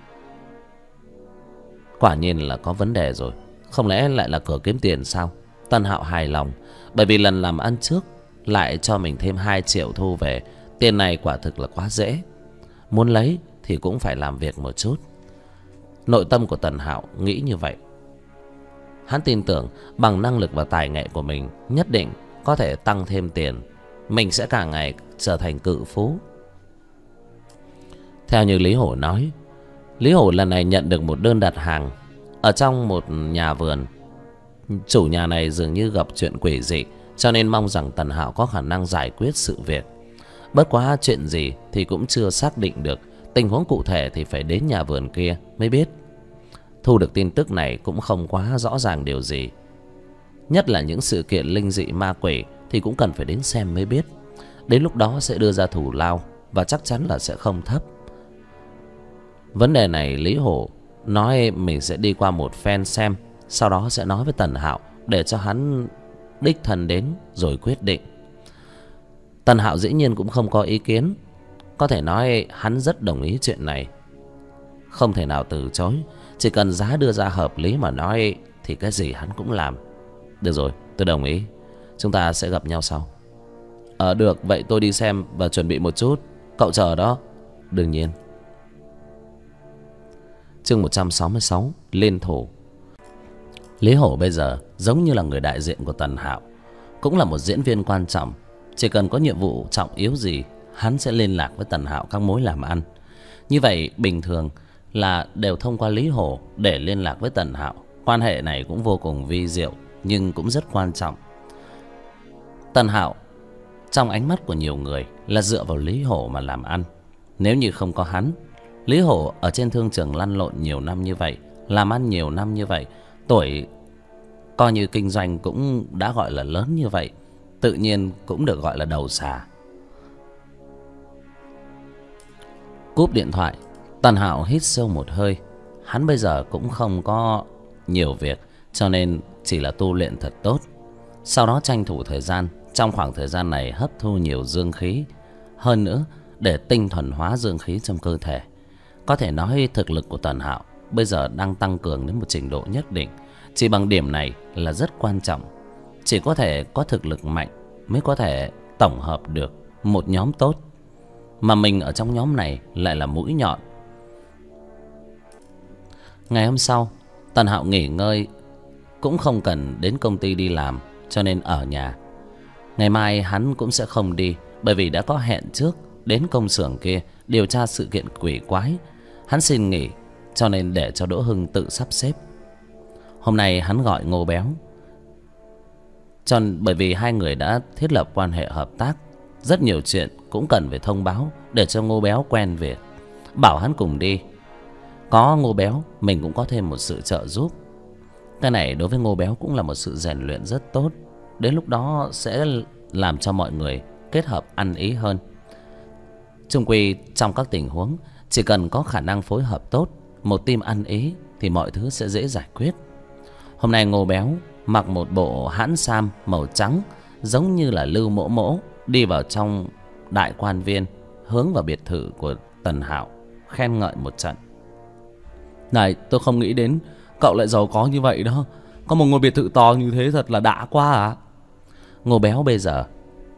Quả nhiên là có vấn đề rồi. Không lẽ lại là cửa kiếm tiền sao? Tần Hạo hài lòng, bởi vì lần làm ăn trước lại cho mình thêm 2 triệu thu về. Tiền này quả thực là quá dễ. Muốn lấy thì cũng phải làm việc một chút. Nội tâm của Tần Hạo nghĩ như vậy. Hắn tin tưởng bằng năng lực và tài nghệ của mình nhất định có thể tăng thêm tiền. Mình sẽ càng ngày trở thành cự phú. Theo như Lý Hổ nói, Lý Hổ lần này nhận được một đơn đặt hàng ở trong một nhà vườn. Chủ nhà này dường như gặp chuyện quỷ dị, cho nên mong rằng Tần Hạo có khả năng giải quyết sự việc. Bất quá chuyện gì thì cũng chưa xác định được. Tình huống cụ thể thì phải đến nhà vườn kia mới biết. Thu được tin tức này cũng không quá rõ ràng điều gì. Nhất là những sự kiện linh dị ma quỷ thì cũng cần phải đến xem mới biết. Đến lúc đó sẽ đưa ra thù lao, và chắc chắn là sẽ không thấp. Vấn đề này Lý Hổ nói mình sẽ đi qua một phen xem, sau đó sẽ nói với Tần Hạo để cho hắn đích thân đến rồi quyết định. Tần Hạo dĩ nhiên cũng không có ý kiến. Có thể nói hắn rất đồng ý chuyện này, không thể nào từ chối. Chỉ cần giá đưa ra hợp lý mà nói thì cái gì hắn cũng làm. Được rồi, tôi đồng ý. Chúng ta sẽ gặp nhau sau. Được, vậy tôi đi xem và chuẩn bị một chút. Cậu chờ đó. Đương nhiên. Chương 166, Liên thủ. Lý Hổ bây giờ giống như là người đại diện của Tần Hạo, cũng là một diễn viên quan trọng. Chỉ cần có nhiệm vụ trọng yếu gì, hắn sẽ liên lạc với Tần Hạo các mối làm ăn. Như vậy bình thường là đều thông qua Lý Hổ để liên lạc với Tần Hạo. Quan hệ này cũng vô cùng vi diệu, nhưng cũng rất quan trọng. Tần Hạo trong ánh mắt của nhiều người là dựa vào Lý Hổ mà làm ăn. Nếu như không có hắn, Lý Hổ ở trên thương trường lăn lộn nhiều năm như vậy, làm ăn nhiều năm như vậy, tuổi coi như kinh doanh cũng đã gọi là lớn như vậy, tự nhiên cũng được gọi là đầu xà. Cúp điện thoại, Tần Hạo hít sâu một hơi. Hắn bây giờ cũng không có nhiều việc, cho nên chỉ là tu luyện thật tốt. Sau đó tranh thủ thời gian, trong khoảng thời gian này hấp thu nhiều dương khí, hơn nữa để tinh thuần hóa dương khí trong cơ thể. Có thể nói thực lực của Tần Hạo bây giờ đang tăng cường đến một trình độ nhất định. Chỉ bằng điểm này là rất quan trọng. Chỉ có thể có thực lực mạnh mới có thể tổng hợp được một nhóm tốt, mà mình ở trong nhóm này lại là mũi nhọn. Ngày hôm sau, Tần Hạo nghỉ ngơi, cũng không cần đến công ty đi làm, cho nên ở nhà. Ngày mai hắn cũng sẽ không đi, bởi vì đã có hẹn trước đến công xưởng kia điều tra sự kiện quỷ quái. Hắn xin nghỉ, cho nên để cho Đỗ Hưng tự sắp xếp. Hôm nay hắn gọi Ngô Béo, bởi vì hai người đã thiết lập quan hệ hợp tác, rất nhiều chuyện cũng cần phải thông báo để cho Ngô Béo quen việc. Bảo hắn cùng đi. Có Ngô Béo, mình cũng có thêm một sự trợ giúp. Cái này đối với Ngô Béo cũng là một sự rèn luyện rất tốt. Đến lúc đó sẽ làm cho mọi người kết hợp ăn ý hơn. Chung quy trong các tình huống, chỉ cần có khả năng phối hợp tốt, một team ăn ý, thì mọi thứ sẽ dễ giải quyết. Hôm nay Ngô Béo mặc một bộ hãn sam màu trắng, giống như là Lưu Mỗ Mỗ, đi vào trong đại quan viên, hướng vào biệt thự của Tần Hạo, khen ngợi một trận. Này, tôi không nghĩ đến cậu lại giàu có như vậy đó. Có một ngôi biệt thự to như thế thật là đã quá à. Ngô Béo bây giờ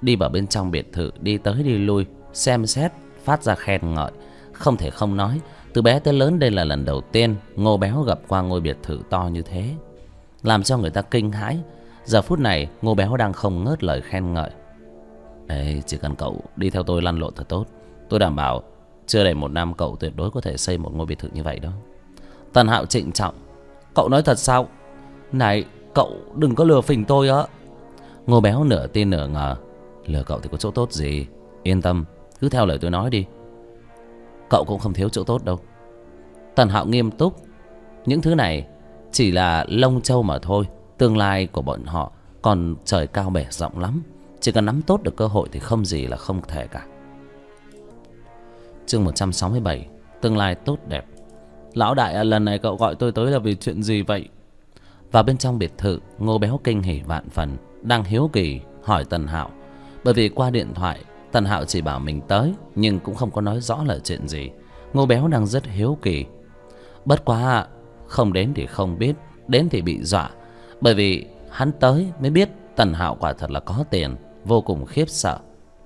đi vào bên trong biệt thự, đi tới đi lui, xem xét, phát ra khen ngợi. Không thể không nói, từ bé tới lớn đây là lần đầu tiên Ngô Béo gặp qua ngôi biệt thự to như thế, làm cho người ta kinh hãi. Giờ phút này Ngô Béo đang không ngớt lời khen ngợi. Đấy, chỉ cần cậu đi theo tôi lăn lộn thật tốt, tôi đảm bảo chưa đầy 1 năm cậu tuyệt đối có thể xây một ngôi biệt thự như vậy đó. Tần Hạo trịnh trọng. Cậu nói thật sao? Này, cậu đừng có lừa phỉnh tôi á. Ngô Béo nửa tin nửa ngờ. Lừa cậu thì có chỗ tốt gì, yên tâm, cứ theo lời tôi nói đi. Cậu cũng không thiếu chỗ tốt đâu. Tần Hạo nghiêm túc. Những thứ này chỉ là lông châu mà thôi. Tương lai của bọn họ còn trời cao bể rộng lắm. Chỉ cần nắm tốt được cơ hội thì không gì là không thể cả. Chương 167. Tương lai tốt đẹp. Lão đại à, lần này cậu gọi tôi tới là vì chuyện gì vậy? Vào bên trong biệt thự, Ngô Béo kinh hỉ vạn phần, đang hiếu kỳ hỏi Tần Hạo. Bởi vì qua điện thoại Tần Hạo chỉ bảo mình tới, nhưng cũng không có nói rõ là chuyện gì. Ngô Béo đang rất hiếu kỳ. Bất quá không đến thì không biết, đến thì bị dọa. Bởi vì hắn tới mới biết Tần Hạo quả thật là có tiền, vô cùng khiếp sợ.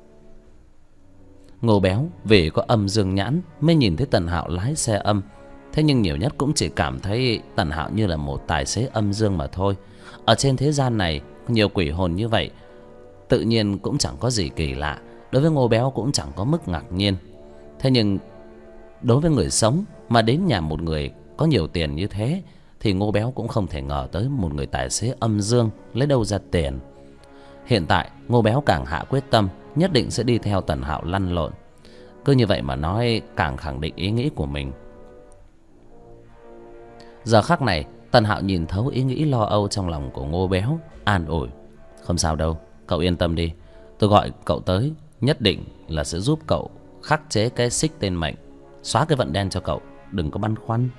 Ngô Béo vì có âm dương nhãn mới nhìn thấy Tần Hạo lái xe âm. Thế nhưng nhiều nhất cũng chỉ cảm thấy Tần Hạo như là một tài xế âm dương mà thôi. Ở trên thế gian này nhiều quỷ hồn như vậy, tự nhiên cũng chẳng có gì kỳ lạ. Đối với Ngô Béo cũng chẳng có mức ngạc nhiên. Thế nhưng đối với người sống mà đến nhà một người có nhiều tiền như thế, thì Ngô Béo cũng không thể ngờ tới một người tài xế âm dương lấy đâu ra tiền. Hiện tại Ngô Béo càng hạ quyết tâm nhất định sẽ đi theo Tần Hạo lăn lộn. Cứ như vậy mà nói, càng khẳng định ý nghĩ của mình. Giờ khắc này Tần Hạo nhìn thấu ý nghĩ lo âu trong lòng của Ngô Béo, an ủi. Không sao đâu, cậu yên tâm đi. Tôi gọi cậu tới nhất định là sẽ giúp cậu khắc chế cái xích tên mệnh, xóa cái vận đen cho cậu, đừng có băn khoăn.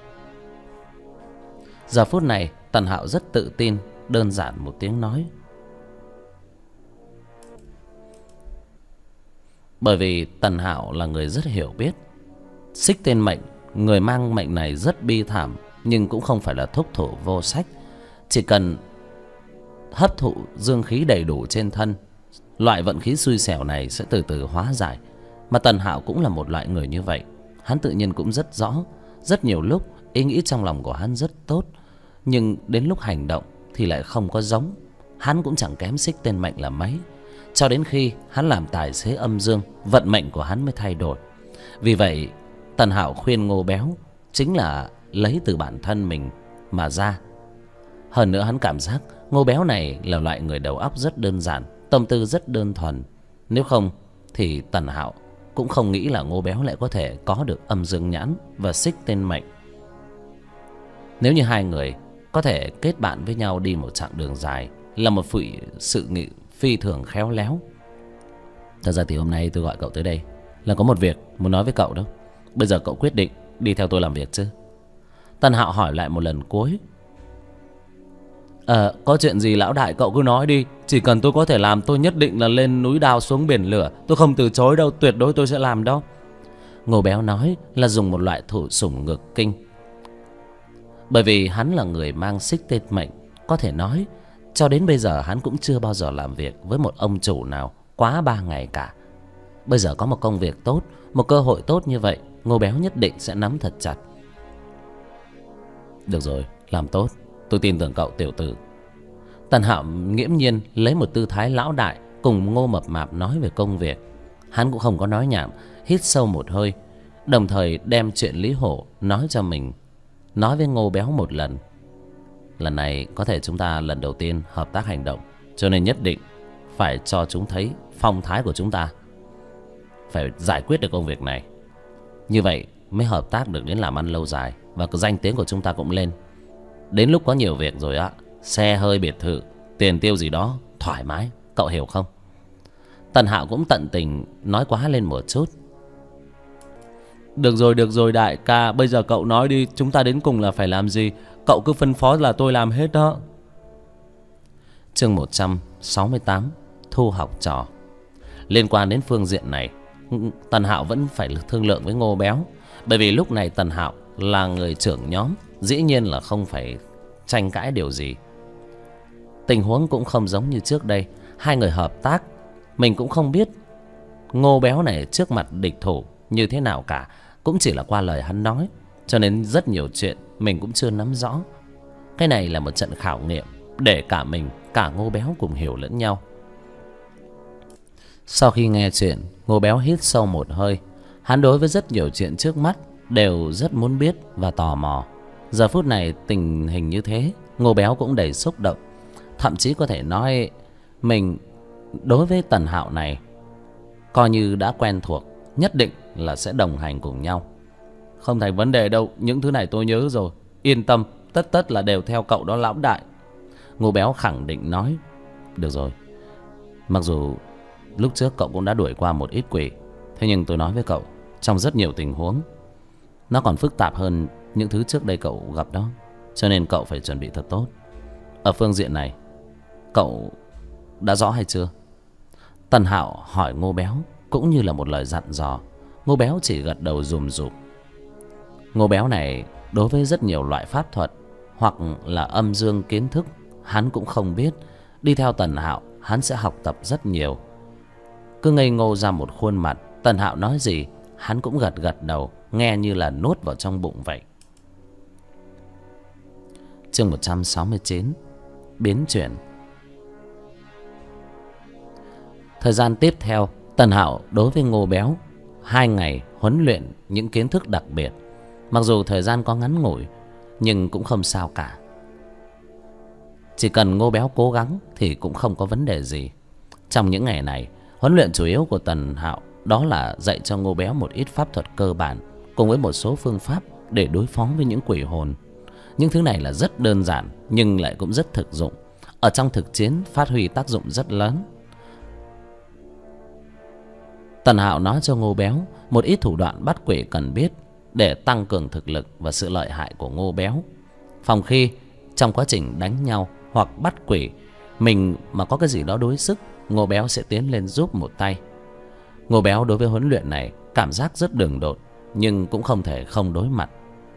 Giờ phút này Tần Hạo rất tự tin, đơn giản một tiếng nói. Bởi vì Tần Hạo là người rất hiểu biết. Xích tên mệnh, người mang mệnh này rất bi thảm, nhưng cũng không phải là thúc thủ vô sách. Chỉ cần hấp thụ dương khí đầy đủ trên thân, loại vận khí xui xẻo này sẽ từ từ hóa giải. Mà Tần Hạo cũng là một loại người như vậy. Hắn tự nhiên cũng rất rõ. Rất nhiều lúc ý nghĩ trong lòng của hắn rất tốt, nhưng đến lúc hành động thì lại không có giống. Hắn cũng chẳng kém xích tên mệnh là mấy. Cho đến khi hắn làm tài xế âm dương, vận mệnh của hắn mới thay đổi. Vì vậy Tần Hạo khuyên Ngô Béo chính là lấy từ bản thân mình mà ra. Hơn nữa hắn cảm giác Ngô Béo này là loại người đầu óc rất đơn giản, tâm tư rất đơn thuần. Nếu không thì Tần Hạo cũng không nghĩ là Ngô Béo lại có thể có được âm dương nhãn và xích tên mệnh. Nếu như hai người có thể kết bạn với nhau đi một chặng đường dài, là một sự nghị phi thường khéo léo. Thật ra thì hôm nay tôi gọi cậu tới đây là có một việc muốn nói với cậu đó. Bây giờ cậu quyết định đi theo tôi làm việc chứ? Tần Hạo hỏi lại một lần cuối. Có chuyện gì lão đại cậu cứ nói đi. Chỉ cần tôi có thể làm, tôi nhất định là lên núi đao xuống biển lửa. Tôi không từ chối đâu, tuyệt đối tôi sẽ làm đó. Ngô Béo nói là dùng một loại thủ sủng ngược kinh. Bởi vì hắn là người mang xích tên mệnh, có thể nói cho đến bây giờ hắn cũng chưa bao giờ làm việc với một ông chủ nào quá 3 ngày cả. Bây giờ có một công việc tốt, một cơ hội tốt như vậy, Ngô Béo nhất định sẽ nắm thật chặt. Được rồi, làm tốt, tôi tin tưởng cậu tiểu tử. Tần Hạo nghiễm nhiên lấy một tư thái lão đại cùng Ngô Mập Mạp nói về công việc. Hắn cũng không có nói nhảm, hít sâu một hơi, đồng thời đem chuyện Lý Hổ nói cho mình, nói với Ngô Béo một lần. Lần này có thể chúng ta lần đầu tiên hợp tác hành động, cho nên nhất định phải cho chúng thấy phong thái của chúng ta, phải giải quyết được công việc này. Như vậy mới hợp tác được đến làm ăn lâu dài, và cái danh tiếng của chúng ta cũng lên. Đến lúc có nhiều việc rồi á, xe hơi biệt thự, tiền tiêu gì đó thoải mái, cậu hiểu không? Tần Hạo cũng tận tình nói quá lên một chút. Được rồi đại ca, bây giờ cậu nói đi, chúng ta đến cùng là phải làm gì? Cậu cứ phân phó là tôi làm hết đó. Chương 168. Thu học trò. Liên quan đến phương diện này, Tần Hạo vẫn phải thương lượng với Ngô Béo. Bởi vì lúc này Tần Hạo là người trưởng nhóm, dĩ nhiên là không phải tranh cãi điều gì. Tình huống cũng không giống như trước đây. Hai người hợp tác Mình cũng không biết Ngô Béo này trước mặt địch thủ như thế nào cả, cũng chỉ là qua lời hắn nói, cho nên rất nhiều chuyện mình cũng chưa nắm rõ. Cái này là một trận khảo nghiệm để cả mình, cả Ngô Béo cùng hiểu lẫn nhau. Sau khi nghe chuyện, Ngô Béo hít sâu một hơi. Hắn đối với rất nhiều chuyện trước mắt đều rất muốn biết và tò mò. Giờ phút này tình hình như thế, Ngô Béo cũng đầy xúc động. Thậm chí có thể nói mình đối với Tần Hạo này coi như đã quen thuộc, nhất định là sẽ đồng hành cùng nhau. Không thành vấn đề đâu, những thứ này tôi nhớ rồi. Yên tâm, tất là đều theo cậu đó lão đại. Ngô Béo khẳng định nói. Được rồi, mặc dù lúc trước cậu cũng đã đuổi qua một ít quỷ, thế nhưng tôi nói với cậu, trong rất nhiều tình huống nó còn phức tạp hơn những thứ trước đây cậu gặp đó. Cho nên cậu phải chuẩn bị thật tốt. Ở phương diện này cậu đã rõ hay chưa? Tần Hạo hỏi Ngô Béo cũng như là một lời dặn dò. Ngô Béo chỉ gật đầu rùm rụp. Ngô Béo này đối với rất nhiều loại pháp thuật hoặc là âm dương kiến thức hắn cũng không biết. Đi theo Tần Hạo hắn sẽ học tập rất nhiều. Cứ ngây ngô ra một khuôn mặt, Tần Hạo nói gì hắn cũng gật gật đầu, nghe như là nuốt vào trong bụng vậy. Chương 169 biến chuyển. Thời gian tiếp theo, Tần Hạo đối với Ngô Béo 2 ngày huấn luyện những kiến thức đặc biệt. Mặc dù thời gian có ngắn ngủi nhưng cũng không sao cả. Chỉ cần Ngô Béo cố gắng thì cũng không có vấn đề gì. Trong những ngày này, huấn luyện chủ yếu của Tần Hạo đó là dạy cho Ngô Béo một ít pháp thuật cơ bản cùng với một số phương pháp để đối phó với những quỷ hồn. Những thứ này là rất đơn giản nhưng lại cũng rất thực dụng. Ở trong thực chiến phát huy tác dụng rất lớn. Tần Hạo nói cho Ngô Béo một ít thủ đoạn bắt quỷ cần biết để tăng cường thực lực và sự lợi hại của Ngô Béo. Phòng khi trong quá trình đánh nhau hoặc bắt quỷ, mình mà có cái gì đó đối sức, Ngô Béo sẽ tiến lên giúp một tay. Ngô Béo đối với huấn luyện này cảm giác rất đường đột, nhưng cũng không thể không đối mặt.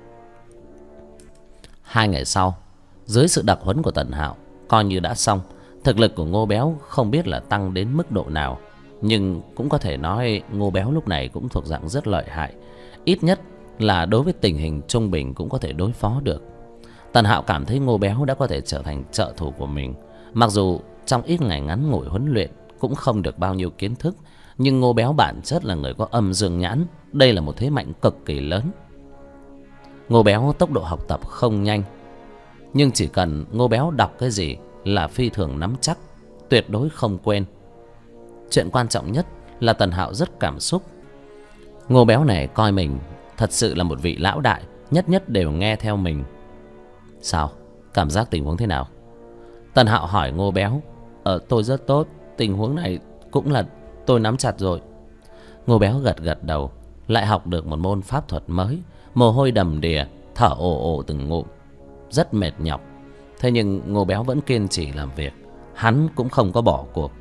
2 ngày sau, dưới sự đặc huấn của Tần Hạo coi như đã xong. Thực lực của Ngô Béo không biết là tăng đến mức độ nào, nhưng cũng có thể nói Ngô Béo lúc này cũng thuộc dạng rất lợi hại. Ít nhất là đối với tình hình trung bình cũng có thể đối phó được. Tần Hạo cảm thấy Ngô Béo đã có thể trở thành trợ thủ của mình. Mặc dù trong ít ngày ngắn ngủi huấn luyện cũng không được bao nhiêu kiến thức, nhưng Ngô Béo bản chất là người có âm dương nhãn. Đây là một thế mạnh cực kỳ lớn. Ngô Béo tốc độ học tập không nhanh, nhưng chỉ cần Ngô Béo đọc cái gì là phi thường nắm chắc, tuyệt đối không quên. Chuyện quan trọng nhất là Tần Hạo rất cảm xúc. Ngô Béo này coi mình thật sự là một vị lão đại, nhất đều nghe theo mình. Sao? Cảm giác tình huống thế nào? Tần Hạo hỏi Ngô Béo. Tôi rất tốt, tình huống này cũng là tôi nắm chặt rồi. Ngô Béo gật đầu. Lại học được một môn pháp thuật mới, mồ hôi đầm đìa, thở ồ ồ từng ngụm, rất mệt nhọc. Thế nhưng Ngô Béo vẫn kiên trì làm việc. Hắn cũng không có bỏ cuộc.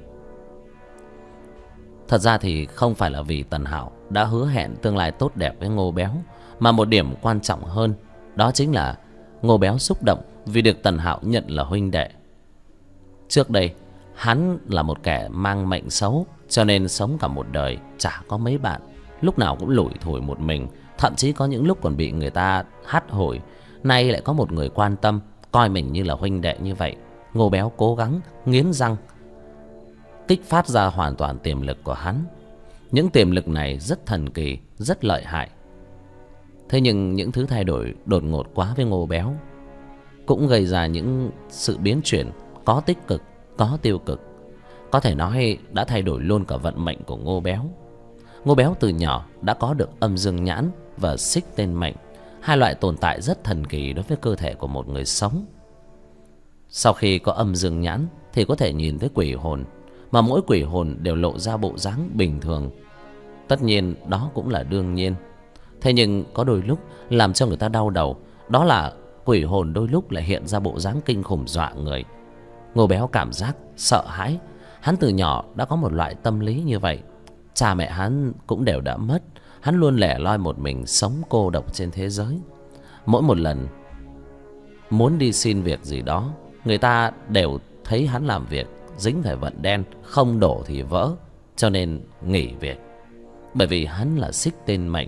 Thật ra thì không phải là vì Tần Hạo đã hứa hẹn tương lai tốt đẹp với Ngô Béo, mà một điểm quan trọng hơn, đó chính là Ngô Béo xúc động vì được Tần Hạo nhận là huynh đệ. Trước đây hắn là một kẻ mang mệnh xấu, cho nên sống cả một đời chả có mấy bạn, lúc nào cũng lủi thủi một mình, thậm chí có những lúc còn bị người ta hắt hủi. Nay lại có một người quan tâm, coi mình như là huynh đệ như vậy. Ngô Béo cố gắng nghiến răng kích phát ra hoàn toàn tiềm lực của hắn. Những tiềm lực này rất thần kỳ, rất lợi hại. Thế nhưng những thứ thay đổi đột ngột quá với Ngô Béo cũng gây ra những sự biến chuyển, có tích cực, có tiêu cực. Có thể nói đã thay đổi luôn cả vận mệnh của Ngô Béo. Ngô Béo từ nhỏ đã có được âm dương nhãn và xích tên mệnh, hai loại tồn tại rất thần kỳ đối với cơ thể của một người sống. Sau khi có âm dương nhãn thì có thể nhìn thấy quỷ hồn, mà mỗi quỷ hồn đều lộ ra bộ dáng bình thường. Tất nhiên đó cũng là đương nhiên. Thế nhưng có đôi lúc làm cho người ta đau đầu, đó là quỷ hồn đôi lúc lại hiện ra bộ dáng kinh khủng dọa người. Ngô Béo cảm giác sợ hãi. Hắn từ nhỏ đã có một loại tâm lý như vậy. Cha mẹ hắn cũng đều đã mất. Hắn luôn lẻ loi một mình, sống cô độc trên thế giới. Mỗi một lần muốn đi xin việc gì đó, người ta đều thấy hắn làm việc dính phải vận đen, không đổ thì vỡ, cho nên nghỉ việc, bởi vì hắn là xích tên mệnh.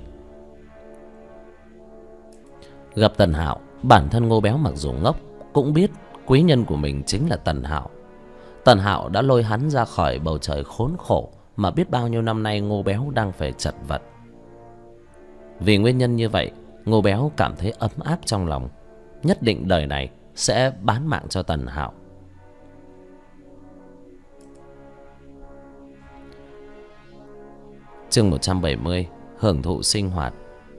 Gặp Tần Hạo, bản thân Ngô Béo mặc dù ngốc cũng biết quý nhân của mình chính là Tần Hạo. Tần Hạo đã lôi hắn ra khỏi bầu trời khốn khổ mà biết bao nhiêu năm nay Ngô Béo đang phải chật vật. Vì nguyên nhân như vậy, Ngô Béo cảm thấy ấm áp trong lòng, nhất định đời này sẽ bán mạng cho Tần Hạo. Chương 170: hưởng thụ sinh hoạt.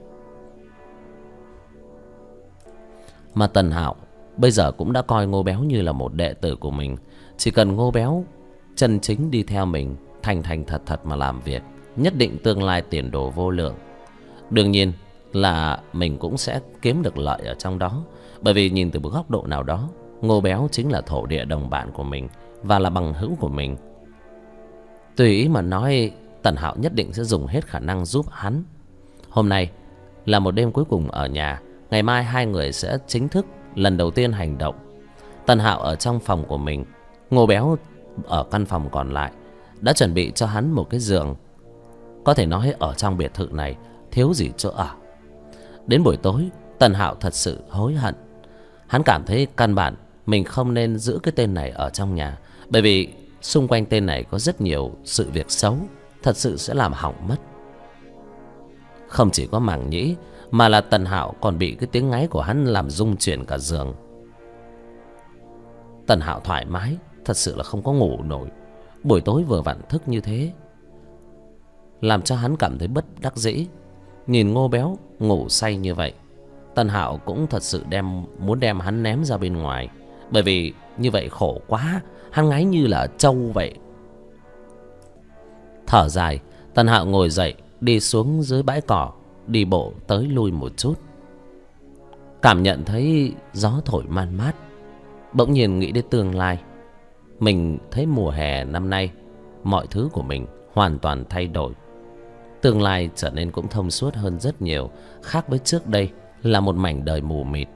Mà Tần Hạo bây giờ cũng đã coi Ngô Béo như là một đệ tử của mình. Chỉ cần Ngô Béo chân chính đi theo mình, thành thành thật thật mà làm việc, nhất định tương lai tiền đồ vô lượng. Đương nhiên là mình cũng sẽ kiếm được lợi ở trong đó, bởi vì nhìn từ một góc độ nào đó, Ngô Béo chính là thổ địa đồng bạn của mình và là bằng hữu của mình. Tùy ý mà nói, Tần Hạo nhất định sẽ dùng hết khả năng giúp hắn. Hôm nay là một đêm cuối cùng ở nhà, ngày mai hai người sẽ chính thức lần đầu tiên hành động. Tần Hạo ở trong phòng của mình, Ngô Béo ở căn phòng còn lại, đã chuẩn bị cho hắn một cái giường. Có thể nói ở trong biệt thự này thiếu gì chỗ ở. Đến buổi tối, Tần Hạo thật sự hối hận. Hắn cảm thấy căn bản mình không nên giữ cái tên này ở trong nhà, bởi vì xung quanh tên này có rất nhiều sự việc xấu, thật sự sẽ làm hỏng mất. Không chỉ có màng nhĩ, mà là Tần Hạo còn bị cái tiếng ngáy của hắn làm rung chuyển cả giường. Tần Hạo thoải mái, thật sự là không có ngủ nổi. Buổi tối vừa vặn thức như thế, làm cho hắn cảm thấy bất đắc dĩ. Nhìn Ngô Béo ngủ say như vậy, Tần Hạo cũng thật sự muốn đem hắn ném ra bên ngoài, bởi vì như vậy khổ quá, hắn ngáy như là trâu vậy. Thở dài, Tần Hạo ngồi dậy, đi xuống dưới bãi cỏ, đi bộ tới lui một chút. Cảm nhận thấy gió thổi man mát, bỗng nhiên nghĩ đến tương lai. Mình thấy mùa hè năm nay, mọi thứ của mình hoàn toàn thay đổi. Tương lai trở nên cũng thông suốt hơn rất nhiều, khác với trước đây là một mảnh đời mù mịt.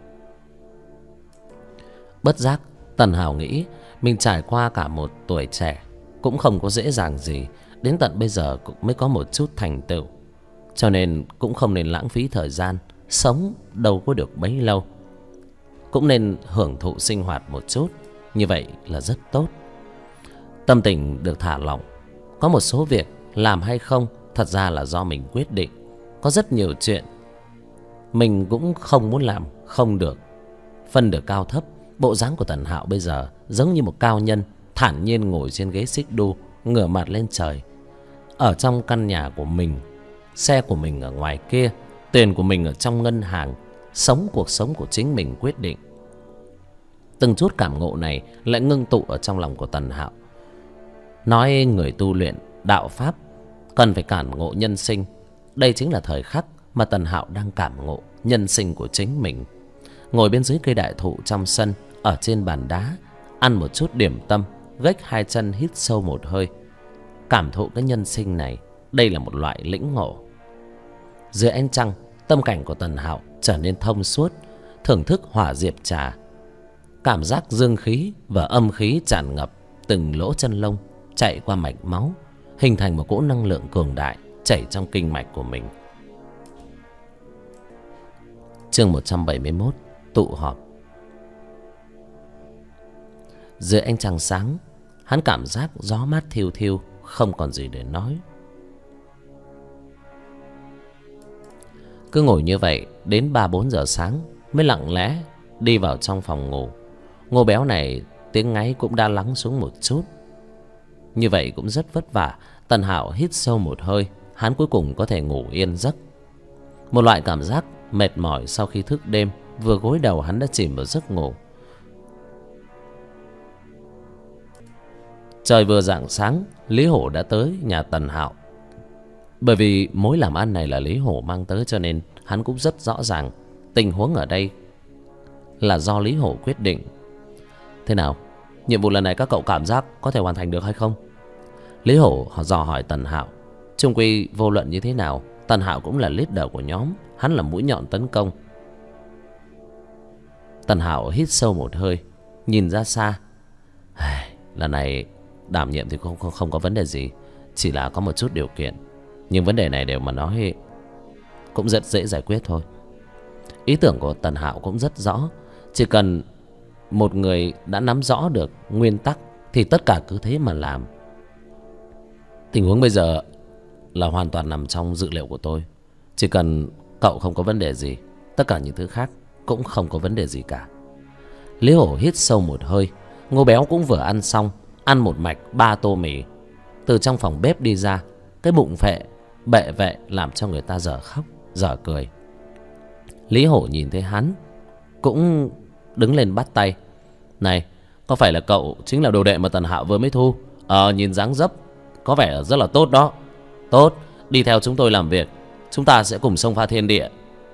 Bất giác, Tần Hạo nghĩ mình trải qua cả một tuổi trẻ cũng không có dễ dàng gì, đến tận bây giờ cũng mới có một chút thành tựu. Cho nên cũng không nên lãng phí thời gian, sống đâu có được bấy lâu. Cũng nên hưởng thụ sinh hoạt một chút, như vậy là rất tốt. Tâm tình được thả lỏng. Có một số việc làm hay không thật ra là do mình quyết định. Có rất nhiều chuyện mình cũng không muốn làm, không được. Phân được cao thấp, bộ dáng của Tần Hạo bây giờ giống như một cao nhân thản nhiên ngồi trên ghế xích đu, ngửa mặt lên trời. Ở trong căn nhà của mình, xe của mình ở ngoài kia, tiền của mình ở trong ngân hàng, sống cuộc sống của chính mình quyết định. Từng chút cảm ngộ này lại ngưng tụ ở trong lòng của Tần Hạo. Nói người tu luyện đạo pháp cần phải cảm ngộ nhân sinh. Đây chính là thời khắc mà Tần Hạo đang cảm ngộ nhân sinh của chính mình. Ngồi bên dưới cây đại thụ trong sân, ở trên bàn đá, ăn một chút điểm tâm, gách hai chân hít sâu một hơi, cảm thụ cái nhân sinh này. Đây là một loại lĩnh ngộ. Dưới ánh trăng, tâm cảnh của Tần Hạo trở nên thông suốt, thưởng thức hỏa diệp trà. Cảm giác dương khí và âm khí tràn ngập từng lỗ chân lông, chạy qua mạch máu, hình thành một cỗ năng lượng cường đại chảy trong kinh mạch của mình. Chương 171: tụ họp. Dưới ánh trăng sáng, hắn cảm giác gió mát thiêu thiêu, không còn gì để nói. Cứ ngồi như vậy đến 3-4 giờ sáng mới lặng lẽ đi vào trong phòng ngủ. Ngô Béo này tiếng ngáy cũng đã lắng xuống một chút. Như vậy cũng rất vất vả. Tần Hạo hít sâu một hơi, hắn cuối cùng có thể ngủ yên giấc. Một loại cảm giác mệt mỏi sau khi thức đêm vừa gối đầu hắn đã chìm vào giấc ngủ. Trời vừa rạng sáng, Lý Hổ đã tới nhà Tần Hạo. Bởi vì mối làm ăn này là Lý Hổ mang tới, cho nên hắn cũng rất rõ ràng tình huống ở đây là do Lý Hổ quyết định. Thế nào, nhiệm vụ lần này các cậu cảm giác có thể hoàn thành được hay không? Lý Hổ dò hỏi Tần Hạo. Chung quy vô luận như thế nào, Tần Hạo cũng là leader của nhóm, hắn là mũi nhọn tấn công. Tần Hạo hít sâu một hơi, nhìn ra xa. Lần này đảm nhiệm thì không có vấn đề gì, chỉ là có một chút điều kiện. Nhưng vấn đề này đều mà nói cũng rất dễ giải quyết thôi. Ý tưởng của Tần Hạo cũng rất rõ. Chỉ cần một người đã nắm rõ được nguyên tắc thì tất cả cứ thế mà làm. Tình huống bây giờ là hoàn toàn nằm trong dự liệu của tôi. Chỉ cần cậu không có vấn đề gì, tất cả những thứ khác cũng không có vấn đề gì cả. Lý Hổ hít sâu một hơi. Ngô Béo cũng vừa ăn xong, ăn một mạch 3 tô mì. Từ trong phòng bếp đi ra, cái bụng phệ bệ vệ làm cho người ta dở khóc dở cười. Lý Hổ nhìn thấy hắn cũng đứng lên bắt tay. Này, có phải là cậu chính là đồ đệ mà Tần Hạo vừa mới thu? Nhìn dáng dấp có vẻ rất là tốt đó. Tốt, đi theo chúng tôi làm việc, chúng ta sẽ cùng xông pha thiên địa.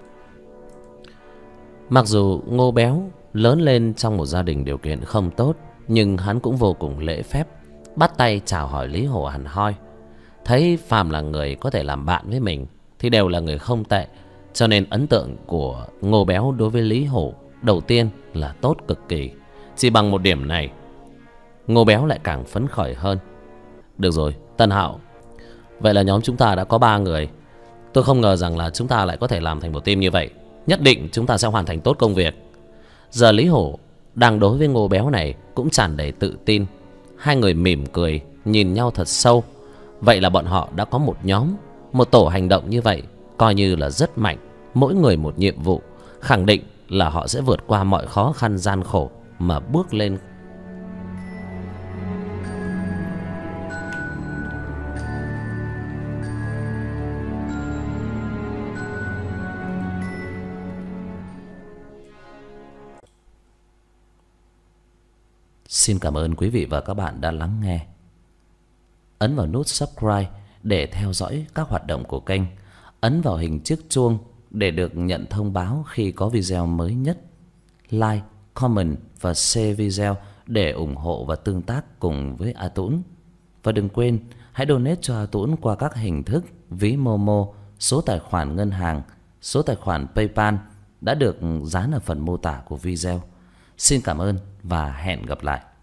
Mặc dù Ngô Béo lớn lên trong một gia đình điều kiện không tốt, nhưng hắn cũng vô cùng lễ phép, bắt tay chào hỏi Lý Hổ hẳn hoi. Thấy phàm là người có thể làm bạn với mình thì đều là người không tệ, cho nên ấn tượng của Ngô Béo đối với Lý Hổ đầu tiên là tốt cực kỳ. Chỉ bằng một điểm này, Ngô Béo lại càng phấn khởi hơn. Được rồi, Tần Hạo, vậy là nhóm chúng ta đã có 3 người. Tôi không ngờ rằng là chúng ta lại có thể làm thành một team như vậy. Nhất định chúng ta sẽ hoàn thành tốt công việc. Giờ Lý Hổ đang đối với Ngô Béo này cũng tràn đầy tự tin. Hai người mỉm cười nhìn nhau thật sâu. Vậy là bọn họ đã có một nhóm, một tổ hành động như vậy, coi như là rất mạnh. Mỗi người một nhiệm vụ, khẳng định là họ sẽ vượt qua mọi khó khăn gian khổ mà bước lên. Xin cảm ơn quý vị và các bạn đã lắng nghe. Ấn vào nút subscribe để theo dõi các hoạt động của kênh. Ấn vào hình chiếc chuông để được nhận thông báo khi có video mới nhất. Like, comment và share video để ủng hộ và tương tác cùng với A Tũng. Và đừng quên hãy donate cho A Tũng qua các hình thức ví Momo, số tài khoản ngân hàng, số tài khoản PayPal đã được dán ở phần mô tả của video. Xin cảm ơn và hẹn gặp lại.